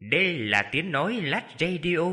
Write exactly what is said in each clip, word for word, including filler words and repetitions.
Đây là tiếng nói Lát Radio.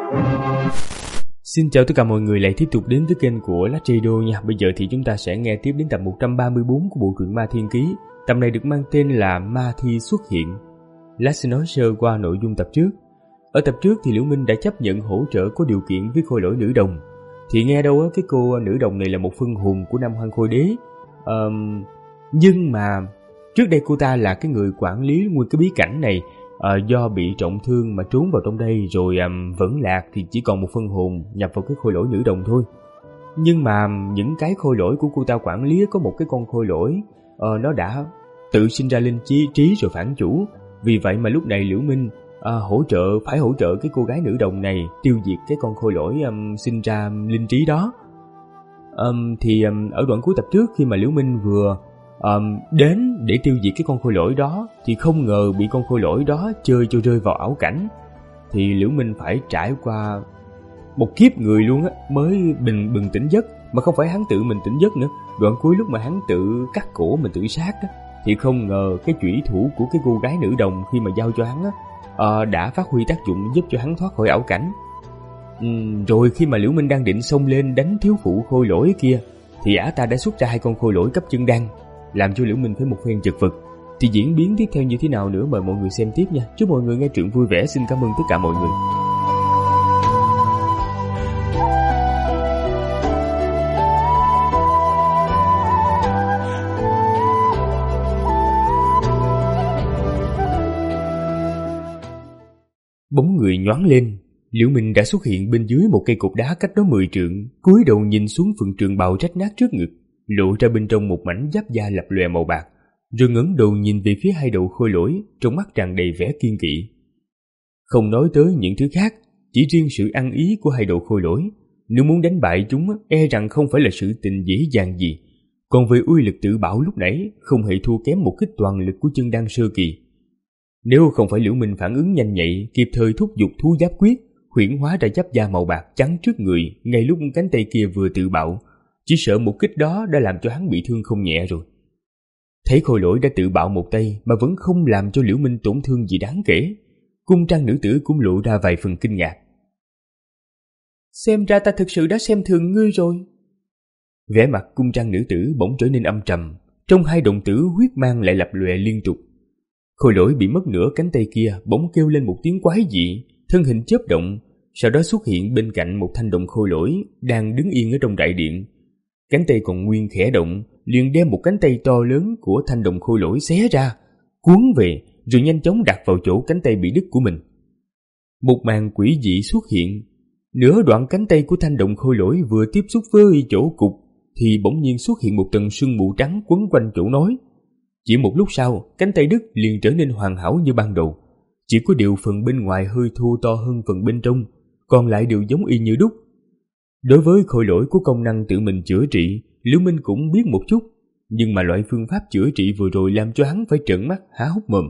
Xin chào tất cả mọi người lại tiếp tục đến với kênh của Lát Radio nha. Bây giờ thì chúng ta sẽ nghe tiếp đến tập một trăm ba mươi tư của bộ truyện Ma Thiên Ký. Tập này được mang tên là Ma Thi Xuất Hiện. Lát sẽ nói sơ qua nội dung tập trước. Ở tập trước thì Liễu Minh đã chấp nhận hỗ trợ có điều kiện với khôi lỗi nữ đồng. Thì nghe đâu á, cái cô nữ đồng này là một phân hồn của Nam Hoang Khôi Đế. um, Nhưng mà trước đây cô ta là cái người quản lý nguyên cái bí cảnh này. Uh, do bị trọng thương mà trốn vào trong đây rồi um, vẫn lạc thì chỉ còn một phân hồn nhập vào cái khôi lỗi nữ đồng thôi. Nhưng mà những cái khôi lỗi của cô ta quản lý có một cái con khôi lỗi uh, nó đã tự sinh ra linh trí, trí rồi phản chủ. Vì vậy mà lúc này Liễu Minh uh, hỗ trợ phải hỗ trợ cái cô gái nữ đồng này tiêu diệt cái con khôi lỗi um, sinh ra linh trí đó. Um, thì um, ở đoạn cuối tập trước khi mà Liễu Minh vừa Um, đến để tiêu diệt cái con khôi lỗi đó thì không ngờ bị con khôi lỗi đó chơi cho rơi vào ảo cảnh. Thì Liễu Minh phải trải qua một kiếp người luôn á mới bình bừng tỉnh giấc, mà không phải hắn tự mình tỉnh giấc nữa. Đoạn cuối lúc mà hắn tự cắt cổ mình tự sát á, thì không ngờ cái chủy thủ của cái cô gái nữ đồng khi mà giao cho hắn á, uh, đã phát huy tác dụng giúp cho hắn thoát khỏi ảo cảnh. uhm, Rồi khi mà Liễu Minh đang định xông lên đánh thiếu phụ khôi lỗi kia thì ả ta đã xuất ra hai con khôi lỗi cấp chân đan, làm cho Liễu Minh phải một phen chật vật. Thì diễn biến tiếp theo như thế nào nữa mời mọi người xem tiếp nha. Chúc mọi người nghe truyện vui vẻ. Xin cảm ơn tất cả mọi người. Bóng người nhoáng lên, Liễu Minh đã xuất hiện bên dưới một cây cột đá cách đó mười trượng, cúi đầu nhìn xuống phần trường bào rách nát trước ngực, lộ ra bên trong một mảnh giáp da lập lòe màu bạc, rồi ngẩng đầu nhìn về phía hai đầu khôi lỗi, trong mắt tràn đầy vẻ kiên kỵ. Không nói tới những thứ khác, chỉ riêng sự ăn ý của hai đầu khôi lỗi, nếu muốn đánh bại chúng e rằng không phải là sự tình dễ dàng gì. Còn về uy lực tự bảo lúc nãy không hề thua kém một kích toàn lực của chân đan sơ kỳ. Nếu không phải Liễu Minh phản ứng nhanh nhạy, kịp thời thúc giục thú giáp quyết, huyễn hóa ra giáp da màu bạc chắn trước người ngay lúc cánh tay kia vừa tự bạo, chỉ sợ một kích đó đã làm cho hắn bị thương không nhẹ rồi. Thấy khôi lỗi đã tự bạo một tay mà vẫn không làm cho Liễu Minh tổn thương gì đáng kể, cung trang nữ tử cũng lộ ra vài phần kinh ngạc. Xem ra ta thực sự đã xem thường ngươi rồi. Vẻ mặt cung trang nữ tử bỗng trở nên âm trầm, trong hai đồng tử huyết mang lại lập lòe liên tục. Khôi lỗi bị mất nửa cánh tay kia bỗng kêu lên một tiếng quái dị, thân hình chớp động, sau đó xuất hiện bên cạnh một thanh đồng khôi lỗi đang đứng yên ở trong đại điện. Cánh tay còn nguyên khẽ động, liền đem một cánh tay to lớn của thanh đồng khôi lỗi xé ra, cuốn về, rồi nhanh chóng đặt vào chỗ cánh tay bị đứt của mình. Một màn quỷ dị xuất hiện, nửa đoạn cánh tay của thanh đồng khôi lỗi vừa tiếp xúc với chỗ cục, thì bỗng nhiên xuất hiện một tầng sương mù trắng quấn quanh chỗ nói. Chỉ một lúc sau, cánh tay đứt liền trở nên hoàn hảo như ban đầu, chỉ có điều phần bên ngoài hơi thô to hơn phần bên trong, còn lại đều giống y như đúc. Đối với khôi lỗi của công năng tự mình chữa trị, Liễu Minh cũng biết một chút, nhưng mà loại phương pháp chữa trị vừa rồi làm cho hắn phải trợn mắt há hốc mồm.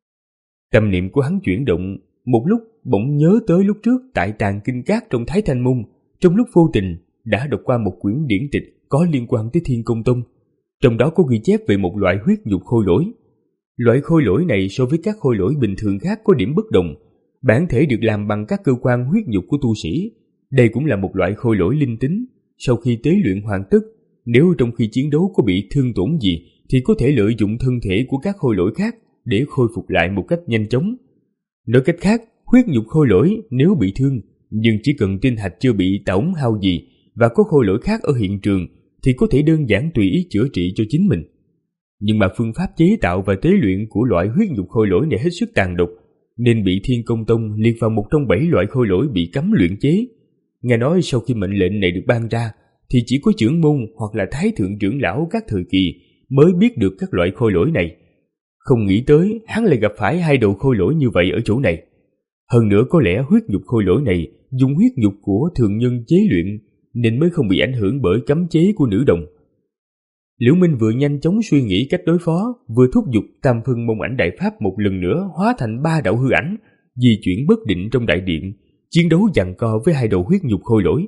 Tâm niệm của hắn chuyển động, một lúc bỗng nhớ tới lúc trước tại Tàng Kinh Các trong Thái Thanh Môn, trong lúc vô tình đã đọc qua một quyển điển tịch có liên quan tới Thiên Công Tông, trong đó có ghi chép về một loại huyết nhục khôi lỗi. Loại khôi lỗi này so với các khôi lỗi bình thường khác có điểm bất đồng, bản thể được làm bằng các cơ quan huyết nhục của tu sĩ. Đây cũng là một loại khôi lỗi linh tính, sau khi tế luyện hoàn tất, nếu trong khi chiến đấu có bị thương tổn gì thì có thể lợi dụng thân thể của các khôi lỗi khác để khôi phục lại một cách nhanh chóng. Nói cách khác, huyết nhục khôi lỗi nếu bị thương, nhưng chỉ cần tinh hạch chưa bị tổn hao gì và có khôi lỗi khác ở hiện trường thì có thể đơn giản tùy ý chữa trị cho chính mình. Nhưng mà phương pháp chế tạo và tế luyện của loại huyết nhục khôi lỗi này hết sức tàn độc, nên bị Thiên Công Tông liệt vào một trong bảy loại khôi lỗi bị cấm luyện chế. Nghe nói sau khi mệnh lệnh này được ban ra thì chỉ có trưởng môn hoặc là thái thượng trưởng lão các thời kỳ mới biết được các loại khôi lỗi này. Không nghĩ tới hắn lại gặp phải hai đầu khôi lỗi như vậy ở chỗ này. Hơn nữa có lẽ huyết nhục khôi lỗi này dùng huyết nhục của thường nhân chế luyện nên mới không bị ảnh hưởng bởi cấm chế của nữ đồng. Liễu Minh vừa nhanh chóng suy nghĩ cách đối phó, vừa thúc giục Tam Phân Môn Ảnh Đại Pháp một lần nữa hóa thành ba đạo hư ảnh, di chuyển bất định trong đại điện, chiến đấu giằng co với hai đầu huyết nhục khôi lỗi.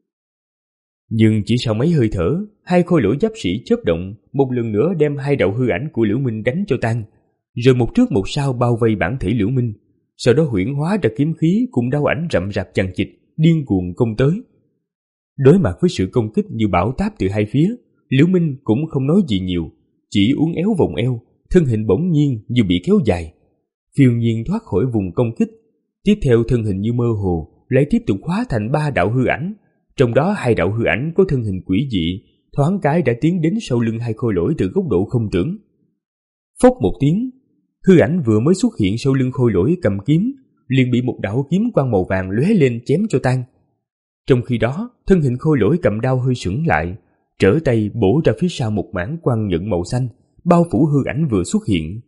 Nhưng chỉ sau mấy hơi thở, hai khôi lỗi giáp sĩ chớp động, một lần nữa đem hai đạo hư ảnh của Liễu Minh đánh cho tan, rồi một trước một sau bao vây bản thể Liễu Minh. sau đó huyễn hóa ra kiếm khí cùng đao ảnh rậm rạp chằng chịt, điên cuồng công tới. Đối mặt với sự công kích như bão táp từ hai phía, Liễu Minh cũng không nói gì nhiều, chỉ uốn éo vòng eo, thân hình bỗng nhiên như bị kéo dài, phiêu nhiên thoát khỏi vùng công kích. Tiếp theo thân hình như mơ hồ lại tiếp tục hóa thành ba đạo hư ảnh, trong đó hai đạo hư ảnh có thân hình quỷ dị, thoáng cái đã tiến đến sau lưng hai khôi lỗi từ góc độ không tưởng. Phốc một tiếng, hư ảnh vừa mới xuất hiện sau lưng khôi lỗi cầm kiếm, liền bị một đạo kiếm quang màu vàng lóe lên chém cho tan. Trong khi đó, thân hình khôi lỗi cầm đao hơi sững lại, trở tay bổ ra phía sau một mảng quang nhận màu xanh, bao phủ hư ảnh vừa xuất hiện.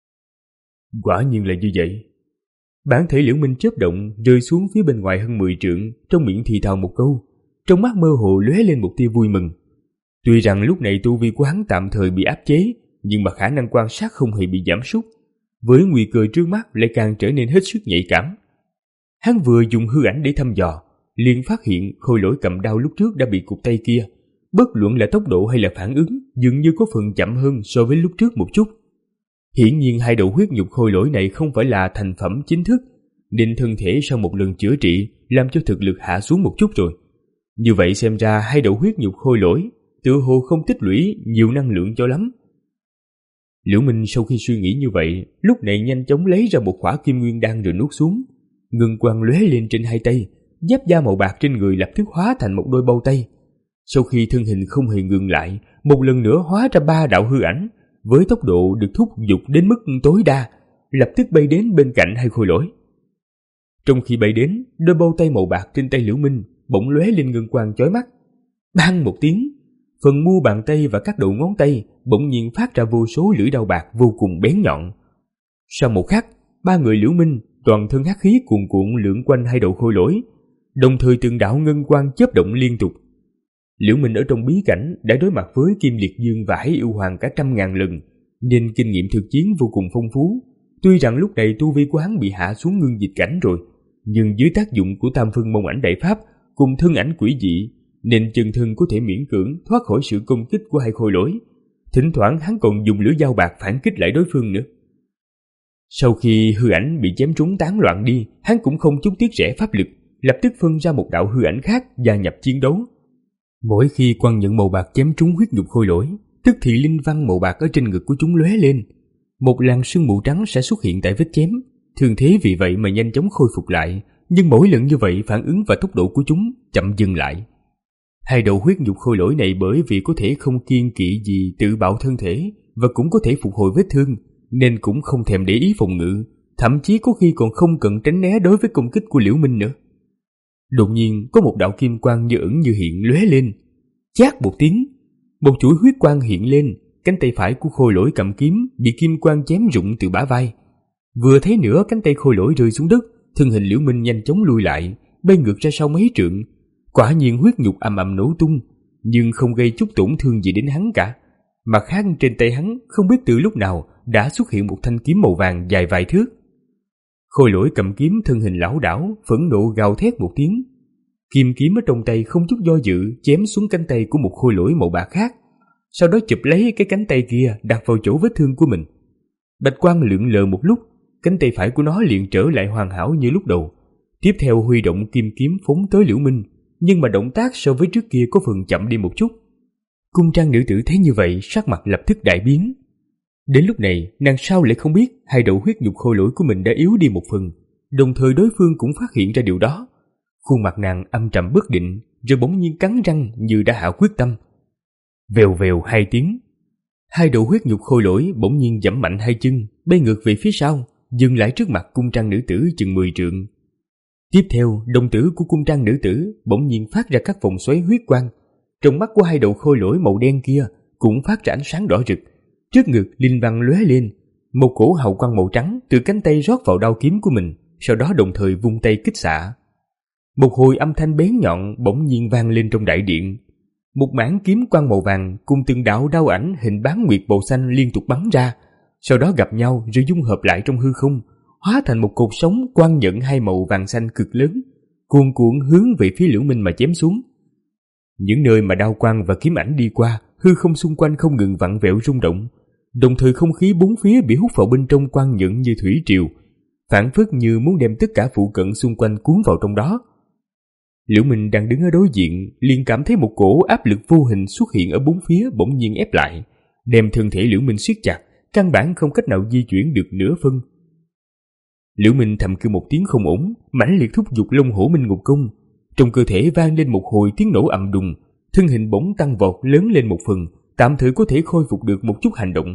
Quả nhiên là như vậy. Bản thể Liễu Minh chớp động rơi xuống phía bên ngoài hơn mười trượng, trong miệng thì thào một câu, trong mắt mơ hồ lóe lên một tia vui mừng. Tuy rằng lúc này tu vi của hắn tạm thời bị áp chế, nhưng mà khả năng quan sát không hề bị giảm sút, với nguy cơ trước mắt lại càng trở nên hết sức nhạy cảm. Hắn vừa dùng hư ảnh để thăm dò, liền phát hiện khôi lỗi cầm đao lúc trước đã bị cụt tay kia, bất luận là tốc độ hay là phản ứng, dường như có phần chậm hơn so với lúc trước một chút. Hiển nhiên hai đầu huyết nhục khôi lỗi này không phải là thành phẩm chính thức, nên thân thể sau một lần chữa trị làm cho thực lực hạ xuống một chút rồi. Như vậy xem ra hai đầu huyết nhục khôi lỗi tựa hồ không tích lũy nhiều năng lượng cho lắm. Liễu Minh sau khi suy nghĩ như vậy, lúc này nhanh chóng lấy ra một khỏa kim nguyên đan rồi nuốt xuống. Ngân quang lóe lên trên hai tay, giáp da màu bạc trên người lập tức hóa thành một đôi bao tay. Sau khi thân hình không hề ngừng lại, một lần nữa hóa ra ba đạo hư ảnh, với tốc độ được thúc giục đến mức tối đa, lập tức bay đến bên cạnh hai khôi lỗi. Trong khi bay đến, đôi bao tay màu bạc trên tay Liễu Minh bỗng lóe lên ngân quang chói mắt. Bang một tiếng, phần mu bàn tay và các đầu ngón tay bỗng nhiên phát ra vô số lưỡi đao bạc vô cùng bén nhọn. Sau một khắc, ba người Liễu Minh toàn thân hắc khí cuồn cuộn lượn quanh hai đầu khôi lỗi, đồng thời từng đạo ngân quang chớp động liên tục. Liễu Minh ở trong bí cảnh đã đối mặt với Kim Liệt Dương và Hải Yêu Hoàng cả trăm ngàn lần, nên kinh nghiệm thực chiến vô cùng phong phú. Tuy rằng lúc này tu vi của hắn bị hạ xuống ngưng dịch cảnh rồi, nhưng dưới tác dụng của Tam Phân Mông Ảnh Đại Pháp cùng thân ảnh quỷ dị, nên chân thân có thể miễn cưỡng thoát khỏi sự công kích của hai khôi lỗi. Thỉnh thoảng hắn còn dùng lưỡi dao bạc phản kích lại đối phương nữa. Sau khi hư ảnh bị chém trúng tán loạn đi, hắn cũng không chút tiếc rẻ pháp lực, lập tức phân ra một đạo hư ảnh khác gia nhập chiến đấu. Mỗi khi quang nhận màu bạc chém trúng huyết nhục khôi lỗi, tức thì linh văn màu bạc ở trên ngực của chúng lóe lên, một làn sương mù trắng sẽ xuất hiện tại vết chém. Thương thế vì vậy mà nhanh chóng khôi phục lại, nhưng mỗi lần như vậy phản ứng và tốc độ của chúng chậm dừng lại. Hai đầu huyết nhục khôi lỗi này bởi vì có thể không kiêng kỵ gì tự bạo thân thể và cũng có thể phục hồi vết thương, nên cũng không thèm để ý phòng ngự, thậm chí có khi còn không cần tránh né đối với công kích của Liễu Minh nữa. Đột nhiên có một đạo kim quang như ẩn như hiện lóe lên, chát một tiếng, một chuỗi huyết quang hiện lên, cánh tay phải của khôi lỗi cầm kiếm bị kim quang chém rụng từ bả vai. Vừa thấy nữa cánh tay khôi lỗi rơi xuống đất, thân hình Liễu Minh nhanh chóng lùi lại, bay ngược ra sau mấy trượng. Quả nhiên huyết nhục ầm ầm nổ tung, nhưng không gây chút tổn thương gì đến hắn cả. Mặt khác trên tay hắn không biết từ lúc nào đã xuất hiện một thanh kiếm màu vàng dài vài thước. Khôi lỗi cầm kiếm thân hình lảo đảo, phẫn nộ gào thét một tiếng. Kim kiếm ở trong tay không chút do dự chém xuống cánh tay của một khôi lỗi màu bạc khác, sau đó chụp lấy cái cánh tay kia đặt vào chỗ vết thương của mình. Bạch quang lượn lờ một lúc, cánh tay phải của nó liền trở lại hoàn hảo như lúc đầu. Tiếp theo huy động kim kiếm phóng tới Liễu Minh, nhưng mà động tác so với trước kia có phần chậm đi một chút. Cung trang nữ tử thấy như vậy, sắc mặt lập tức đại biến. Đến lúc này, nàng sao lại không biết hai đầu huyết nhục khôi lỗi của mình đã yếu đi một phần, đồng thời đối phương cũng phát hiện ra điều đó. Khuôn mặt nàng âm trầm bất định, rồi bỗng nhiên cắn răng như đã hạ quyết tâm. Vèo vèo hai tiếng, hai đầu huyết nhục khôi lỗi bỗng nhiên giẫm mạnh hai chân, bay ngược về phía sau, dừng lại trước mặt cung trang nữ tử chừng mười trượng. Tiếp theo, đồng tử của cung trang nữ tử bỗng nhiên phát ra các vòng xoáy huyết quang. Trong mắt của hai đầu khôi lỗi màu đen kia cũng phát ra ánh sáng đỏ rực. Trước ngực linh văn lóe lên, một cổ hào quang màu trắng từ cánh tay rót vào đao kiếm của mình, sau đó đồng thời vung tay kích xạ. Một hồi âm thanh bén nhọn bỗng nhiên vang lên trong đại điện. Một mảng kiếm quang màu vàng cùng từng đạo đao ảnh hình bán nguyệt màu xanh liên tục bắn ra, sau đó gặp nhau rồi dung hợp lại trong hư không, hóa thành một cột sống quang nhận hai màu vàng xanh cực lớn, cuồn cuộn hướng về phía Liễu Minh mà chém xuống. Những nơi mà đao quang và kiếm ảnh đi qua, hư không xung quanh không ngừng vặn vẹo rung động, đồng thời không khí bốn phía bị hút vào bên trong quang nhận như thủy triều, phảng phất như muốn đem tất cả phụ cận xung quanh cuốn vào trong đó. Liễu Minh đang đứng ở đối diện, liền cảm thấy một cổ áp lực vô hình xuất hiện ở bốn phía, bỗng nhiên ép lại, đem thân thể Liễu Minh siết chặt, căn bản không cách nào di chuyển được nửa phân. Liễu Minh thầm kêu một tiếng không ổn, mãnh liệt thúc giục Long Hổ Minh Ngục Công. Trong cơ thể vang lên một hồi tiếng nổ ầm đùng, thân hình bỗng tăng vọt lớn lên một phần, tạm thời có thể khôi phục được một chút hành động.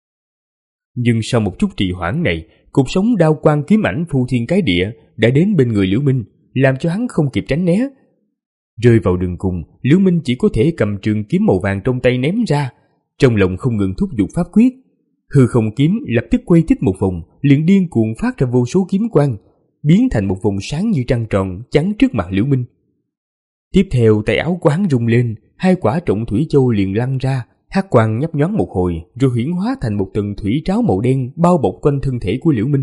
Nhưng sau một chút trì hoãn này, cột sống đao quang kiếm ảnh phù thiên cái địa đã đến bên người Liễu Minh, làm cho hắn không kịp tránh né. Rơi vào đường cùng, Liễu Minh chỉ có thể cầm trường kiếm màu vàng trong tay ném ra, trong lòng không ngừng thúc giục pháp quyết. Hư không kiếm lập tức quay tít một vòng, liền điên cuồng phát ra vô số kiếm quang, biến thành một vòng sáng như trăng tròn chắn trước mặt Liễu Minh. Tiếp theo tay áo của hắn rung lên, hai quả trọng thủy châu liền lăn ra, hắc quang nhấp nhoáng một hồi, rồi huyễn hóa thành một tầng thủy tráo màu đen bao bọc quanh thân thể của Liễu Minh.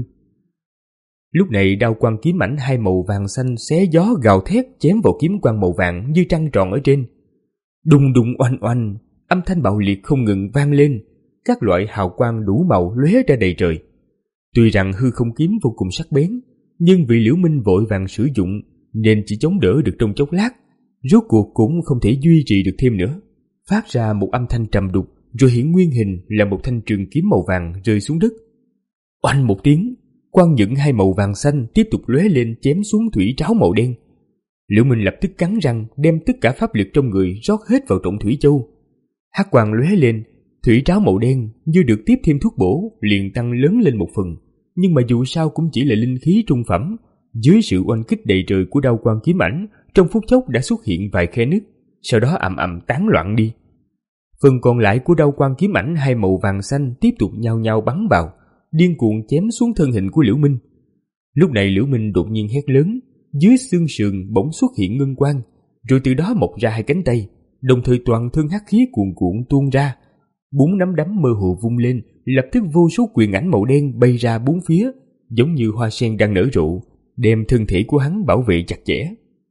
Lúc này đao quang kiếm ảnh hai màu vàng xanh xé gió gào thét chém vào kiếm quang màu vàng như trăng tròn ở trên. Đùng đùng oanh oanh, âm thanh bạo liệt không ngừng vang lên, các loại hào quang đủ màu lóe ra đầy trời. Tuy rằng hư không kiếm vô cùng sắc bén, nhưng vì Liễu Minh vội vàng sử dụng nên chỉ chống đỡ được trong chốc lát, rốt cuộc cũng không thể duy trì được thêm nữa. Phát ra một âm thanh trầm đục, rồi hiện nguyên hình là một thanh trường kiếm màu vàng rơi xuống đất. Oanh một tiếng, quang những hai màu vàng xanh tiếp tục lóe lên chém xuống thủy tráo màu đen. Liễu Minh lập tức cắn răng đem tất cả pháp lực trong người rót hết vào trọng thủy châu. Hắc quang lóe lên, thủy tráo màu đen như được tiếp thêm thuốc bổ liền tăng lớn lên một phần, nhưng mà dù sao cũng chỉ là linh khí trung phẩm. Dưới sự oanh kích đầy trời của đao quang kiếm ảnh, trong phút chốc đã xuất hiện vài khe nứt, sau đó ầm ầm tán loạn đi. Phần còn lại của đao quang kiếm ảnh hai màu vàng xanh tiếp tục nhao nhao bắn vào, điên cuồng chém xuống thân hình của Liễu Minh. Lúc này Liễu Minh đột nhiên hét lớn, dưới xương sườn bỗng xuất hiện ngân quang, rồi từ đó mọc ra hai cánh tay, đồng thời toàn thân hắc khí cuồn cuộn tuôn ra. Bốn nắm đấm mơ hồ vung lên, lập tức vô số quyền ảnh màu đen bay ra bốn phía, giống như hoa sen đang nở rộ, đem thân thể của hắn bảo vệ chặt chẽ.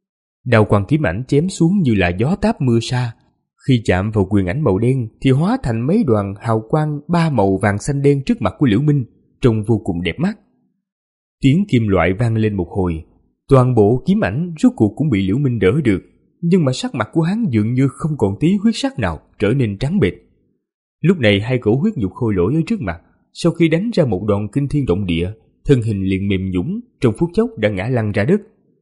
Đao quang kiếm ảnh chém xuống như là gió táp mưa sa, khi chạm vào quyền ảnh màu đen thì hóa thành mấy đoàn hào quang ba màu vàng xanh đen trước mặt của Liễu Minh, trông vô cùng đẹp mắt. Tiếng kim loại vang lên một hồi, toàn bộ kiếm ảnh rốt cuộc cũng bị Liễu Minh đỡ được, nhưng mà sắc mặt của hắn dường như không còn tí huyết sắc nào, trở nên trắng bệch. Lúc này hai cổ huyết nhục khôi lỗi ở trước mặt, sau khi đánh ra một đòn kinh thiên động địa, thân hình liền mềm nhũn, trong phút chốc đã ngã lăn ra đất.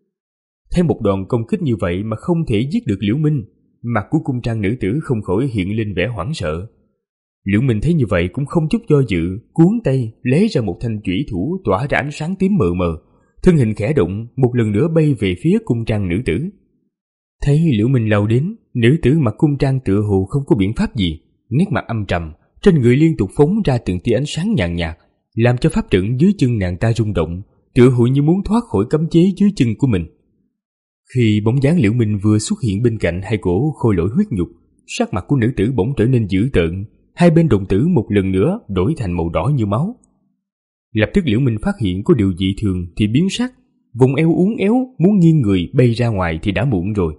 Thấy một đòn công kích như vậy mà không thể giết được Liễu Minh, mặt của cung trang nữ tử không khỏi hiện lên vẻ hoảng sợ. Liễu Minh thấy như vậy cũng không chút do dự, cuốn tay lấy ra một thanh chủy thủ tỏa ra ánh sáng tím mờ mờ, thân hình khẽ động, một lần nữa bay về phía cung trang nữ tử. Thấy Liễu Minh lao đến, nữ tử mặc cung trang tựa hồ không có biện pháp gì, nét mặt âm trầm, trên người liên tục phóng ra từng tia ánh sáng nhàn nhạt, làm cho pháp trận dưới chân nàng ta rung động, tựa hồ như muốn thoát khỏi cấm chế dưới chân của mình. Khi bóng dáng Liễu Minh vừa xuất hiện bên cạnh hai cổ khôi lỗi huyết nhục, sắc mặt của nữ tử bỗng trở nên dữ tợn, hai bên đồng tử một lần nữa đổi thành màu đỏ như máu. Lập tức Liễu Minh phát hiện có điều dị thường thì biến sắc, vùng eo uốn éo muốn nghiêng người bay ra ngoài thì đã muộn rồi.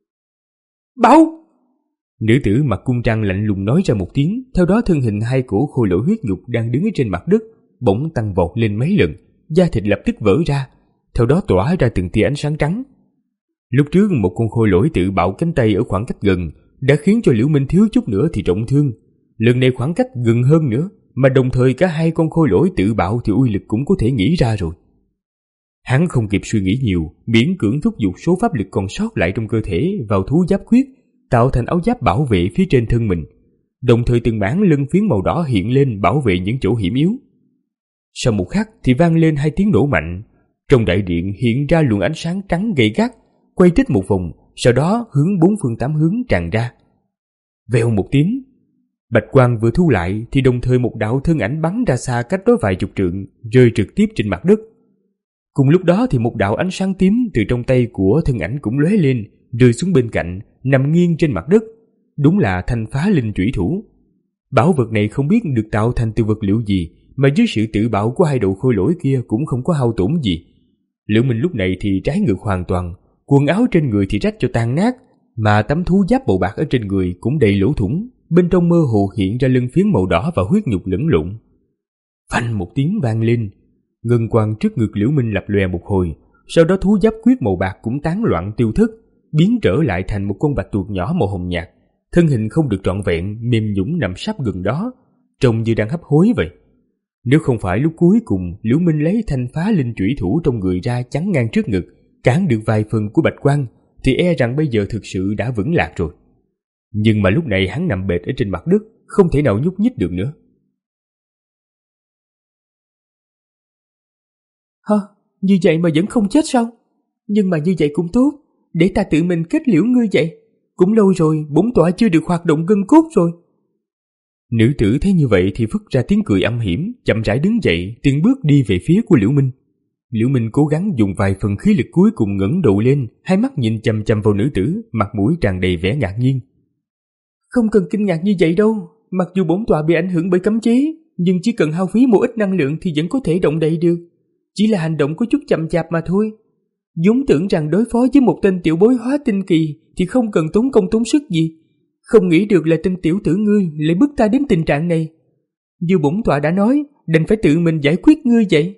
Báo! Nữ tử mặc cung trang lạnh lùng nói ra một tiếng, theo đó thân hình hai cổ khôi lỗi huyết nhục đang đứng ở trên mặt đất bỗng tăng vọt lên mấy lần, da thịt lập tức vỡ ra, theo đó tỏa ra từng tia ánh sáng trắng. Lúc trước một con khôi lỗi tự bạo cánh tay ở khoảng cách gần đã khiến cho Liễu Minh thiếu chút nữa thì trọng thương, lần này khoảng cách gần hơn nữa, mà đồng thời cả hai con khôi lỗi tự bạo thì uy lực cũng có thể nghĩ ra rồi. Hắn không kịp suy nghĩ nhiều, miễn cưỡng thúc giục số pháp lực còn sót lại trong cơ thể vào thú giáp quyết, tạo thành áo giáp bảo vệ phía trên thân mình, đồng thời từng mảng lân phiến màu đỏ hiện lên bảo vệ những chỗ hiểm yếu. Sau một khắc thì vang lên hai tiếng nổ mạnh, trong đại điện hiện ra luồng ánh sáng trắng gay gắt, quay tít một vòng, sau đó hướng bốn phương tám hướng tràn ra. Vèo một tiếng, bạch quang vừa thu lại thì đồng thời một đạo thân ảnh bắn ra xa cách đó vài chục trượng, rơi trực tiếp trên mặt đất. Cùng lúc đó thì một đạo ánh sáng tím từ trong tay của thân ảnh cũng lóe lên, rơi xuống bên cạnh, nằm nghiêng trên mặt đất. Đúng là thanh phá linh chủy thủ. Bảo vật này không biết được tạo thành từ vật liệu gì, mà dưới sự tự bạo của hai đầu khôi lỗi kia cũng không có hao tổn gì. Liễu Minh lúc này thì trái ngược hoàn toàn, quần áo trên người thì rách cho tan nát, mà tấm thú giáp màu bạc ở trên người cũng đầy lỗ thủng, bên trong mơ hồ hiện ra lân phiến màu đỏ và huyết nhục lẫn lộn. Phanh một tiếng vang lên, Ngân quang trước ngực Liễu Minh lập lòe một hồi, sau đó thú giáp quyết màu bạc cũng tán loạn tiêu thất, biến trở lại thành một con bạch tuộc nhỏ màu hồng nhạt, thân hình không được trọn vẹn, mềm nhũn nằm sắp gần đó, trông như đang hấp hối vậy. Nếu không phải lúc cuối cùng Liễu Minh lấy thanh phá linh chủy thủ trong người ra chắn ngang trước ngực, cản được vài phần của bạch quang, thì e rằng bây giờ thực sự đã vững lạc rồi. Nhưng mà lúc này hắn nằm bệt ở trên mặt đất, không thể nào nhúc nhích được nữa. Hả? Như vậy mà vẫn không chết sao? Nhưng mà như vậy cũng tốt, để ta tự mình kết liễu ngươi vậy. Cũng lâu rồi, bổn tọa chưa được hoạt động gân cốt rồi. Nữ tử thấy như vậy thì phất ra tiếng cười âm hiểm, chậm rãi đứng dậy, từng bước đi về phía của Liễu Minh. Liễu Minh cố gắng dùng vài phần khí lực cuối cùng ngẩng đầu lên, hai mắt nhìn chằm chằm vào nữ tử, mặt mũi tràn đầy vẻ ngạc nhiên. Không cần kinh ngạc như vậy đâu, mặc dù bổn tọa bị ảnh hưởng bởi cấm chế, nhưng chỉ cần hao phí một ít năng lượng thì vẫn có thể động đậy được. Chỉ là hành động có chút chậm chạp mà thôi. vốn tưởng rằng đối phó với một tên tiểu bối hóa tinh kỳ thì không cần tốn công tốn sức gì. Không nghĩ được là tên tiểu tử ngươi lại bức ta đến tình trạng này. Như bổn tọa đã nói, đành phải tự mình giải quyết ngươi vậy.